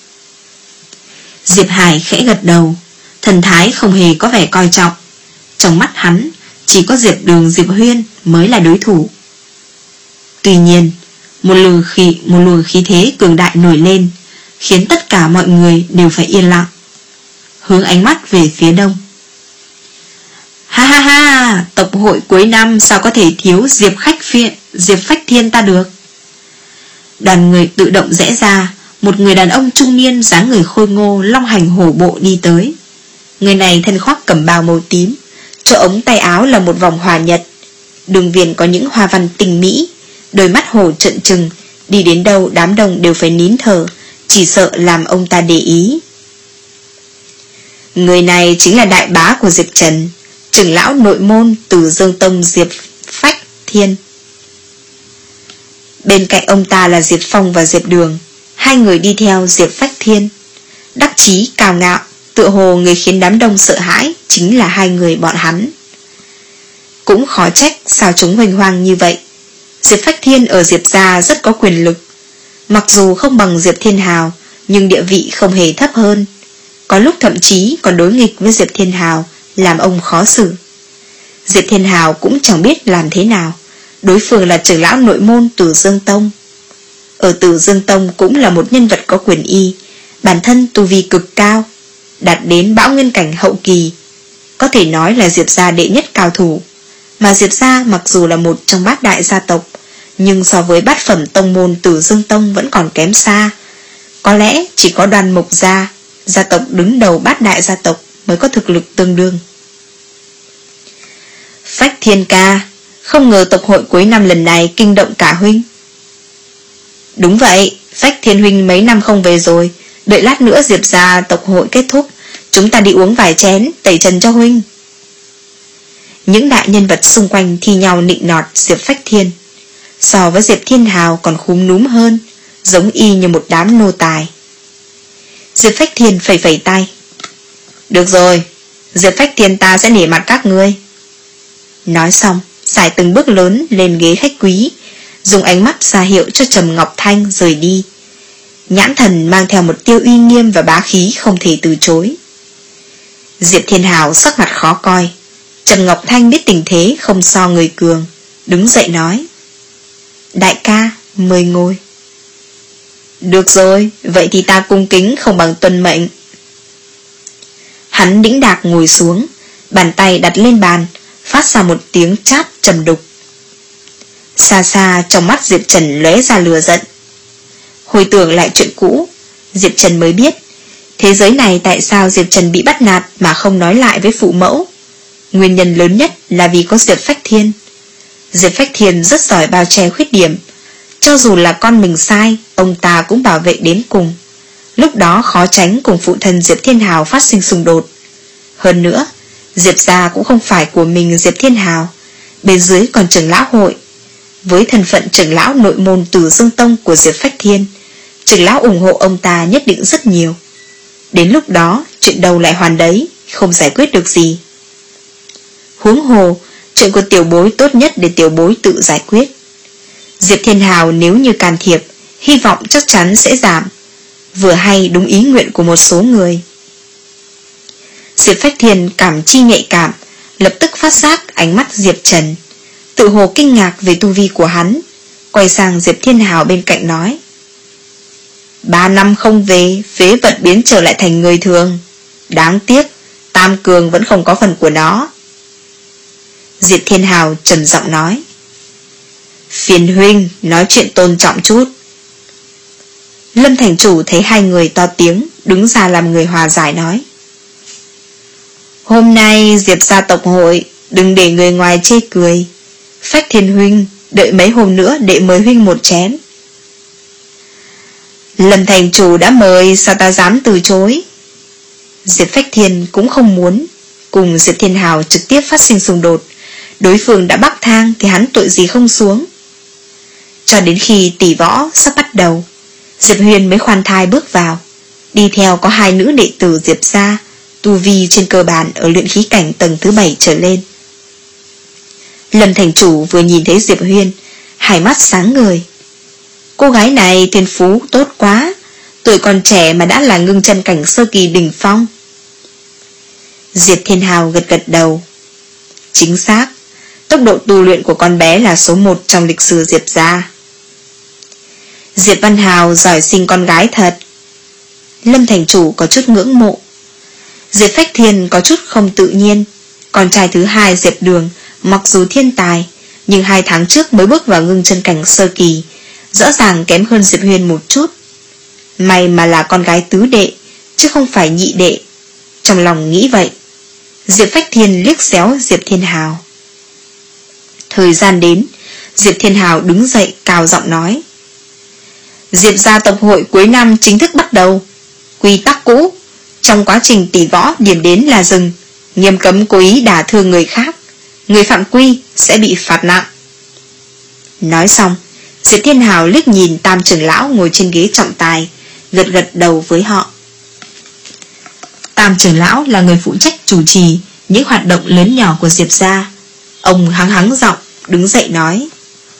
Diệp Hải khẽ gật đầu, thần thái không hề có vẻ coi trọng. Trong mắt hắn, chỉ có Diệp Đường Diệp Huyên mới là đối thủ. Tuy nhiên, một luồng khí, một luồng khí thế cường đại nổi lên, khiến tất cả mọi người đều phải yên lặng, hướng ánh mắt về phía đông. Ha ha ha, tộc hội cuối năm sao có thể thiếu Diệp Khách Phiện, Diệp Phách Thiên ta được. Đoàn người tự động rẽ ra, một người đàn ông trung niên dáng người khôi ngô long hành hổ bộ đi tới. Người này thân khoác cẩm bào màu tím, chỗ ống tay áo là một vòng hòa nhật, đường viền có những hoa văn tinh mỹ, đôi mắt hổ trợn trừng, đi đến đâu đám đông đều phải nín thở, chỉ sợ làm ông ta để ý. Người này chính là đại bá của Diệp Trần, trưởng lão nội môn Từ Dương Tông Diệp Phách Thiên. Bên cạnh ông ta là Diệp Phong và Diệp Đường, hai người đi theo Diệp Phách Thiên. Đắc chí cao ngạo, tựa hồ người khiến đám đông sợ hãi chính là hai người bọn hắn. Cũng khó trách sao chúng hoành hoang như vậy. Diệp Phách Thiên ở Diệp gia rất có quyền lực, mặc dù không bằng Diệp Thiên Hào, nhưng địa vị không hề thấp hơn, có lúc thậm chí còn đối nghịch với Diệp Thiên Hào, làm ông khó xử. Diệp Thiên Hào cũng chẳng biết làm thế nào, đối phương là trưởng lão nội môn Tử Dương Tông. Ở Tử Dương Tông cũng là một nhân vật có quyền y, bản thân tu vi cực cao, đạt đến bão nguyên cảnh hậu kỳ, có thể nói là Diệp gia đệ nhất cao thủ. Mà Diệp gia mặc dù là một trong bát đại gia tộc, nhưng so với bát phẩm tông môn Tử Dương Tông vẫn còn kém xa. Có lẽ chỉ có Đoan Mộc gia, gia tộc đứng đầu bát đại gia tộc, mới có thực lực tương đương. Phách Thiên ca, không ngờ tộc hội cuối năm lần này kinh động cả huynh. Đúng vậy, Phách Thiên huynh mấy năm không về rồi, đợi lát nữa Diệp gia tộc hội kết thúc, chúng ta đi uống vài chén tẩy trần cho huynh. Những đại nhân vật xung quanh thi nhau nịnh nọt Diệp Phách Thiên, so với Diệp Thiên Hào còn khúm núm hơn, giống y như một đám nô tài. Diệp Phách Thiên phẩy phẩy tay. Được rồi, Diệp Phách Thiên ta sẽ nể mặt các ngươi. Nói xong, xài từng bước lớn lên ghế khách quý, dùng ánh mắt ra hiệu cho Trầm Ngọc Thanh rời đi. Nhãn thần mang theo một tia uy nghiêm và bá khí không thể từ chối. Diệp Thiên Hào sắc mặt khó coi. Trầm Ngọc Thanh biết tình thế không so người cường, đứng dậy nói: Đại ca, mời ngồi. Được rồi, vậy thì ta cung kính không bằng tuân mệnh. Hắn đĩnh đạc ngồi xuống, bàn tay đặt lên bàn, phát ra một tiếng chát trầm đục. Xa xa trong mắt Diệp Trần lóe ra lửa giận. Hồi tưởng lại chuyện cũ, Diệp Trần mới biết thế giới này tại sao Diệp Trần bị bắt nạt mà không nói lại với phụ mẫu. Nguyên nhân lớn nhất là vì có Diệp Phách Thiên. Diệp Phách Thiên rất giỏi bao che khuyết điểm. Cho dù là con mình sai, ông ta cũng bảo vệ đến cùng. Lúc đó khó tránh cùng phụ thân Diệp Thiên Hào phát sinh xung đột. Hơn nữa, Diệp gia cũng không phải của mình Diệp Thiên Hào, bên dưới còn trưởng lão hội. Với thân phận trưởng lão nội môn Tử Dương Tông của Diệp Phách Thiên, trưởng lão ủng hộ ông ta nhất định rất nhiều. Đến lúc đó, chuyện đầu lại hoàn đấy, không giải quyết được gì. Huống hồ, chuyện của tiểu bối tốt nhất để tiểu bối tự giải quyết. Diệp Thiên Hào nếu như can thiệp, hy vọng chắc chắn sẽ giảm. Vừa hay đúng ý nguyện của một số người. Diệp Phách Thiên cảm chi nhạy cảm, lập tức phát giác ánh mắt Diệp Trần, tự hồ kinh ngạc về tu vi của hắn, quay sang Diệp Thiên Hào bên cạnh nói: Ba năm không về, phế vật biến trở lại thành người thường. Đáng tiếc, Tam Cường vẫn không có phần của nó. Diệp Thiên Hào trầm giọng nói: Phiền huynh nói chuyện tôn trọng chút. Lâm thành chủ thấy hai người to tiếng, đứng ra làm người hòa giải nói: Hôm nay Diệp gia tộc hội, đừng để người ngoài chê cười. Phách Thiên huynh, đợi mấy hôm nữa để mời huynh một chén. Lâm thành chủ đã mời, sao ta dám từ chối. Diệp Phách Thiên cũng không muốn cùng Diệp Thiên Hào trực tiếp phát sinh xung đột. Đối phương đã bắc thang thì hắn tội gì không xuống. Cho đến khi tỷ võ sắp bắt đầu, Diệp Huyền mới khoan thai bước vào. Đi theo có hai nữ đệ tử Diệp gia, tu vi trên cơ bản ở luyện khí cảnh tầng thứ bảy trở lên. Lâm thành chủ vừa nhìn thấy Diệp Huyền, hai mắt sáng ngời. Cô gái này thiên phú tốt quá, tuổi còn trẻ mà đã là ngưng chân cảnh sơ kỳ đỉnh phong. Diệp Thiên Hào gật gật đầu. Chính xác, tốc độ tu luyện của con bé là số một trong lịch sử Diệp gia. Diệp Văn Hào giỏi sinh con gái thật. Lâm thành chủ có chút ngưỡng mộ. Diệp Phách Thiên có chút không tự nhiên. Con trai thứ hai Diệp Đường mặc dù thiên tài, nhưng hai tháng trước mới bước vào ngưng chân cảnh sơ kỳ, rõ ràng kém hơn Diệp Huyền một chút. May mà là con gái tứ đệ, chứ không phải nhị đệ. Trong lòng nghĩ vậy, Diệp Phách Thiên liếc xéo Diệp Thiên Hào. Thời gian đến, Diệp Thiên Hào đứng dậy cao giọng nói: Diệp gia tộc hội cuối năm chính thức bắt đầu. Quy tắc cũ, trong quá trình tỷ võ điểm đến là dừng, nghiêm cấm cố ý đả thương người khác. Người phạm quy sẽ bị phạt nặng. Nói xong, Diệp Thiên Hào liếc nhìn Tam trưởng lão ngồi trên ghế trọng tài, gật gật đầu với họ. Tam trưởng lão là người phụ trách chủ trì những hoạt động lớn nhỏ của Diệp gia. Ông hắng hắng giọng đứng dậy nói: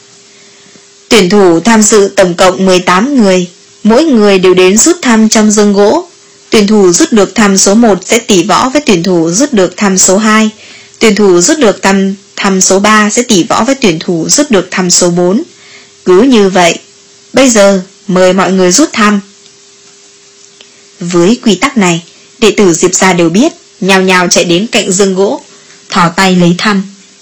Tuyển thủ tham dự tổng cộng mười tám người, mỗi người đều đến rút thăm trong dương gỗ. Tuyển thủ rút được thăm số một sẽ tỷ võ với tuyển thủ rút được thăm số hai. Tuyển thủ rút được thăm, thăm số ba sẽ tỷ võ với tuyển thủ rút được thăm số bốn. Cứ như vậy. Bây giờ mời mọi người rút thăm. Với quy tắc này, đệ tử Diệp gia đều biết, nhào nhào chạy đến cạnh dương gỗ, thò tay lấy thăm.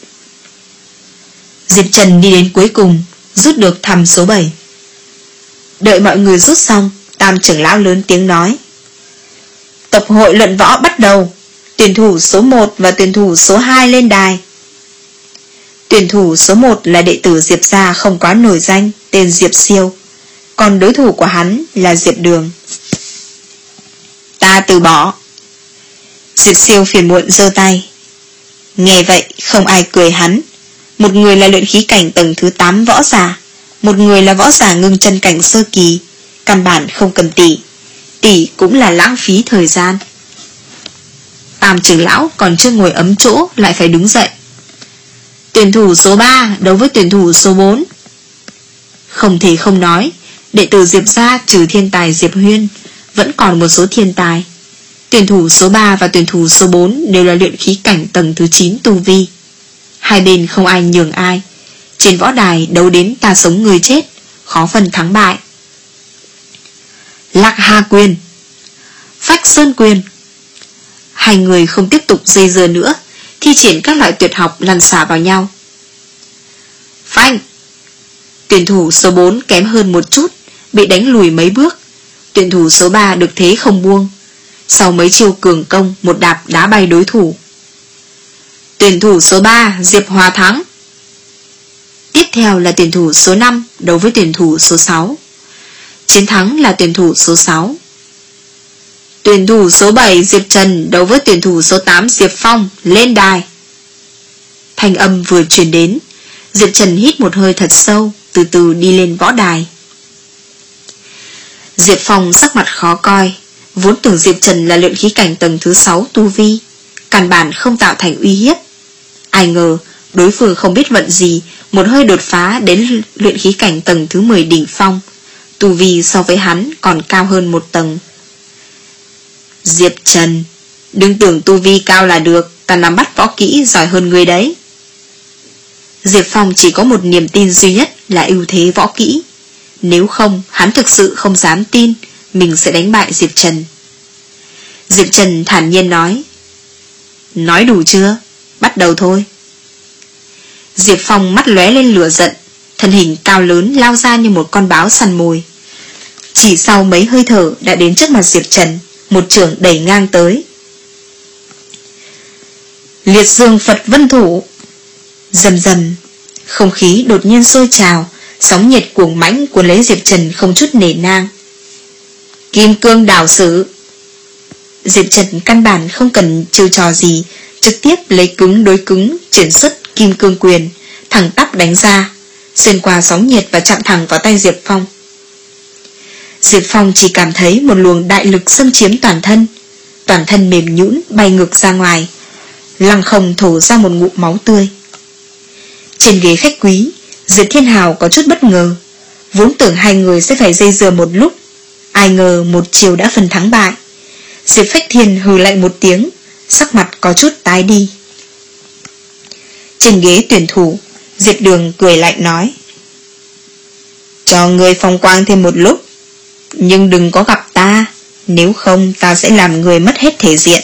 Diệp Trần đi đến cuối cùng, rút được thăm số bảy. Đợi mọi người rút xong, Tam trưởng lão lớn tiếng nói: Tập hội luận võ bắt đầu. Tuyển thủ số một và tuyển thủ số hai lên đài. Tuyển thủ số một là đệ tử Diệp gia không quá nổi danh, tên Diệp Siêu. Còn đối thủ của hắn là Diệp Đường. Ta từ bỏ. Diệp Siêu phiền muộn giơ tay. Nghe vậy không ai cười hắn. Một người là luyện khí cảnh tầng thứ tám võ giả, một người là võ giả ngưng chân cảnh sơ kỳ, căn bản không cần tỉ. Tỉ cũng là lãng phí thời gian. Tam trưởng lão còn chưa ngồi ấm chỗ lại phải đứng dậy. Tuyển thủ số ba đấu với tuyển thủ số bốn. Không thể không nói, đệ tử Diệp gia trừ thiên tài Diệp Huyên, vẫn còn một số thiên tài. Tuyển thủ số ba và tuyển thủ số bốn đều là luyện khí cảnh tầng thứ chín tu vi. Hai bên không ai nhường ai. Trên võ đài đấu đến ta sống người chết, khó phân thắng bại. Lạc Hà quyền, Phách Sơn quyền. Hai người không tiếp tục dây dưa nữa, thi triển các loại tuyệt học lăn xả vào nhau. Phanh, Tuyển thủ số bốn kém hơn một chút, bị đánh lùi mấy bước. Tuyển thủ số ba được thế không buông. Sau mấy chiêu cường công, một đạp đá bay đối thủ. Tuyển thủ số ba Diệp Hòa thắng. Tiếp theo là tuyển thủ số năm đấu với tuyển thủ số sáu. Chiến thắng là tuyển thủ số sáu. Tuyển thủ số bảy Diệp Trần đấu với tuyển thủ số tám Diệp Phong, lên đài. Thanh âm vừa truyền đến, Diệp Trần hít một hơi thật sâu, từ từ đi lên võ đài. Diệp Phong sắc mặt khó coi, vốn tưởng Diệp Trần là luyện khí cảnh tầng thứ sáu tu vi, căn bản không tạo thành uy hiếp. Ai ngờ đối phương không biết vận gì, một hơi đột phá đến luyện khí cảnh tầng thứ mười đỉnh phong, tu vi so với hắn còn cao hơn một tầng. Diệp Trần, đừng tưởng tu vi cao là được, ta nắm bắt võ kỹ giỏi hơn người đấy. Diệp Phong chỉ có một niềm tin duy nhất là ưu thế võ kỹ. Nếu không, hắn thực sự không dám tin mình sẽ đánh bại Diệp Trần. Diệp Trần thản nhiên nói: Nói đủ chưa? Bắt đầu thôi. Diệp Phong mắt lóe lên lửa giận, thân hình cao lớn lao ra như một con báo săn mồi. Chỉ sau mấy hơi thở đã đến trước mặt Diệp Trần, một chưởng đẩy ngang tới. Liệt dương Phật Vân Thủ. Rầm rầm, không khí đột nhiên sôi trào, sóng nhiệt cuồng mãnh cuốn lấy Diệp Trần không chút nể nang. Kim cương đảo sử. Diệp Trần căn bản không cần chiêu trò gì, trực tiếp lấy cứng đối cứng triển xuất kim cương quyền, thẳng tắp đánh ra, xuyên qua sóng nhiệt và chạm thẳng vào tay Diệp Phong. Diệp Phong chỉ cảm thấy một luồng đại lực xâm chiếm toàn thân, toàn thân mềm nhũn bay ngược ra ngoài, lăng không thổ ra một ngụm máu tươi. Trên ghế khách quý, Diệp Thiên Hào có chút bất ngờ, vốn tưởng hai người sẽ phải dây dưa một lúc, ai ngờ một chiều đã phân thắng bại. Diệp Phách Thiên hừ lạnh một tiếng, sắc mặt có chút tái đi. Trên ghế tuyển thủ, Diệp Đường cười lạnh nói: Cho người phong quang thêm một lúc, nhưng đừng có gặp ta, nếu không ta sẽ làm người mất hết thể diện.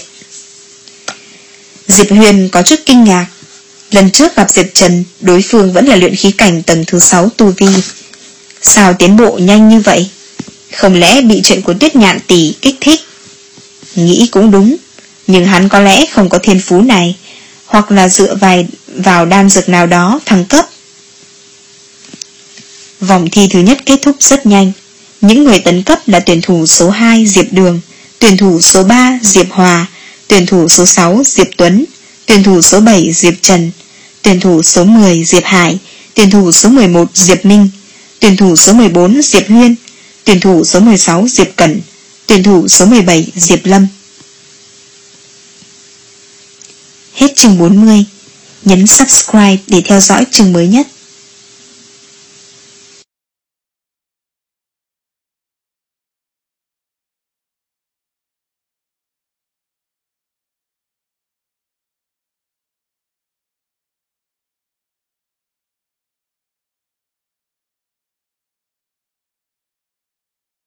Diệp Huyền có chút kinh ngạc. Lần trước gặp Diệp Trần, đối phương vẫn là luyện khí cảnh tầng thứ sáu tu vi. Sao tiến bộ nhanh như vậy? Không lẽ bị chuyện của Tuyết Nhạn tỷ kích thích? Nghĩ cũng đúng, nhưng hắn có lẽ không có thiên phú này, hoặc là dựa vài vào đan dược nào đó thăng cấp. Vòng thi thứ nhất kết thúc rất nhanh. Những người tấn cấp là tuyển thủ số hai Diệp Đường, tuyển thủ số ba Diệp Hòa, tuyển thủ số sáu Diệp Tuấn, tuyển thủ số bảy Diệp Trần, tuyển thủ số mười Diệp Hải, tuyển thủ số mười một Diệp Minh, tuyển thủ số mười bốn Diệp Huyên, tuyển thủ số mười sáu Diệp Cẩn, tuyển thủ số mười bảy Diệp Lâm. Hết chương bốn mươi. Nhấn subscribe để theo dõi chương mới nhất.